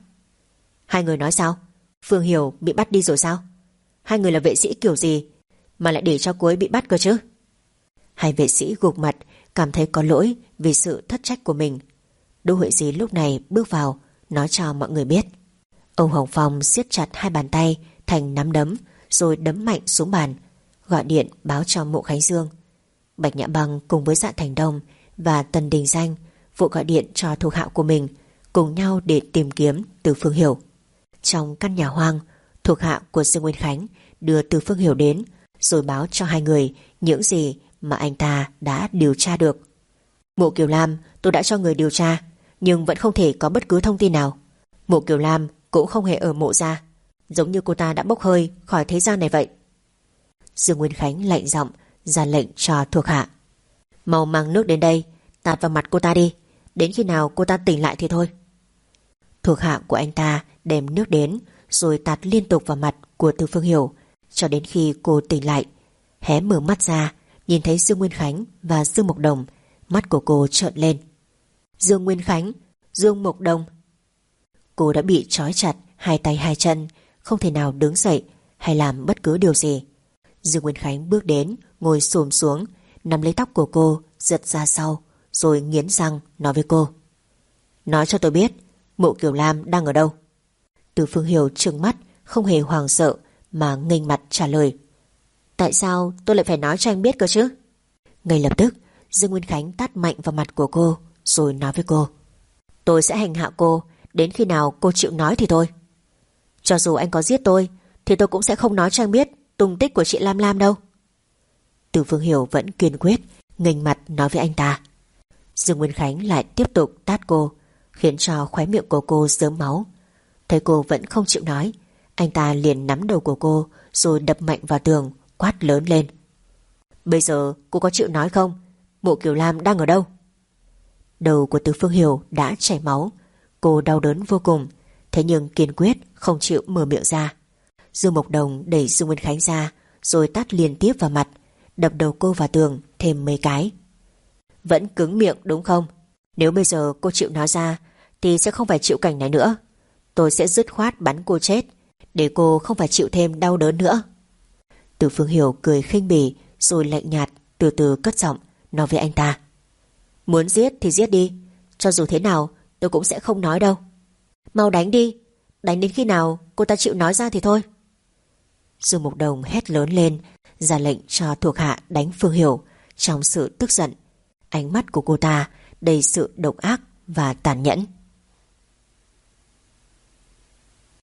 Hai người nói sao? Phương Hiểu bị bắt đi rồi sao? Hai người là vệ sĩ kiểu gì mà lại để cho cô ấy bị bắt cơ chứ? Hai vệ sĩ gục mặt, cảm thấy có lỗi vì sự thất trách của mình. Đỗ Huệ Di lúc này bước vào, nói cho mọi người biết. Ông Hồng Phong siết chặt hai bàn tay thành nắm đấm, rồi đấm mạnh xuống bàn, gọi điện báo cho Mộ Khánh Dương. Bạch Nhã Băng cùng với Dạ Thành Đông và Tần Đình Danh vội gọi điện cho thuộc hạ của mình, cùng nhau để tìm kiếm Từ Phương Hiểu. Trong căn nhà hoang, thuộc hạ của Dương Nguyên Khánh đưa Từ Phương Hiểu đến, rồi báo cho hai người những gì mà anh ta đã điều tra được. Mộ Kiều Lam tôi đã cho người điều tra, nhưng vẫn không thể có bất cứ thông tin nào. Mộ Kiều Lam cũng không hề ở Mộ gia, giống như cô ta đã bốc hơi khỏi thế gian này vậy. Dương Nguyên Khánh lạnh giọng ra lệnh cho thuộc hạ: Mau mang nước đến đây, tạt vào mặt cô ta đi, đến khi nào cô ta tỉnh lại thì thôi. Thuộc hạ của anh ta đem nước đến, rồi tạt liên tục vào mặt của Từ Phương Hiểu, cho đến khi cô tỉnh lại. Hé mở mắt ra, nhìn thấy Dương Nguyên Khánh và Dương Mộc Đồng, mắt của cô trợn lên. Dương Nguyên Khánh, Dương Mộc Đồng. Cô đã bị trói chặt hai tay hai chân, không thể nào đứng dậy hay làm bất cứ điều gì. Dương Nguyên Khánh bước đến, ngồi xổm xuống, nắm lấy tóc của cô, giật ra sau, rồi nghiến răng nói với cô: Nói cho tôi biết, Mộ Kiều Lam đang ở đâu? Từ Phương Hiểu trừng mắt, không hề hoảng sợ mà nghênh mặt trả lời: Tại sao tôi lại phải nói cho anh biết cơ chứ? Ngay lập tức, Dương Nguyên Khánh tát mạnh vào mặt của cô, rồi nói với cô: Tôi sẽ hành hạ cô đến khi nào cô chịu nói thì thôi. Cho dù anh có giết tôi thì tôi cũng sẽ không nói cho anh biết tung tích của chị Lam Lam đâu. Từ Phương Hiểu vẫn kiên quyết, nghênh mặt nói với anh ta. Dương Nguyên Khánh lại tiếp tục tát cô, khiến cho khóe miệng của cô rớm máu. Thấy cô vẫn không chịu nói, anh ta liền nắm đầu của cô rồi đập mạnh vào tường, quát lớn lên. Bây giờ cô có chịu nói không? Mộ Kiều Lam đang ở đâu? Đầu của Từ Phương Hiểu đã chảy máu, cô đau đớn vô cùng, thế nhưng kiên quyết không chịu mở miệng ra. Dương Mộc Đồng đẩy Dương Nguyên Khánh ra rồi tát liên tiếp vào mặt, đập đầu cô vào tường thêm mấy cái. Vẫn cứng miệng đúng không? Nếu bây giờ cô chịu nói ra thì sẽ không phải chịu cảnh này nữa. Tôi sẽ dứt khoát bắn cô chết, để cô không phải chịu thêm đau đớn nữa. Từ Phương Hiểu cười khinh bỉ rồi lạnh nhạt từ từ cất giọng nói với anh ta. Muốn giết thì giết đi, cho dù thế nào tôi cũng sẽ không nói đâu. Mau đánh đi, đánh đến khi nào cô ta chịu nói ra thì thôi. Dương Mộc Đồng hét lớn lên, ra lệnh cho thuộc hạ đánh Phương Hiểu. Trong sự tức giận, ánh mắt của cô ta đầy sự độc ác và tàn nhẫn.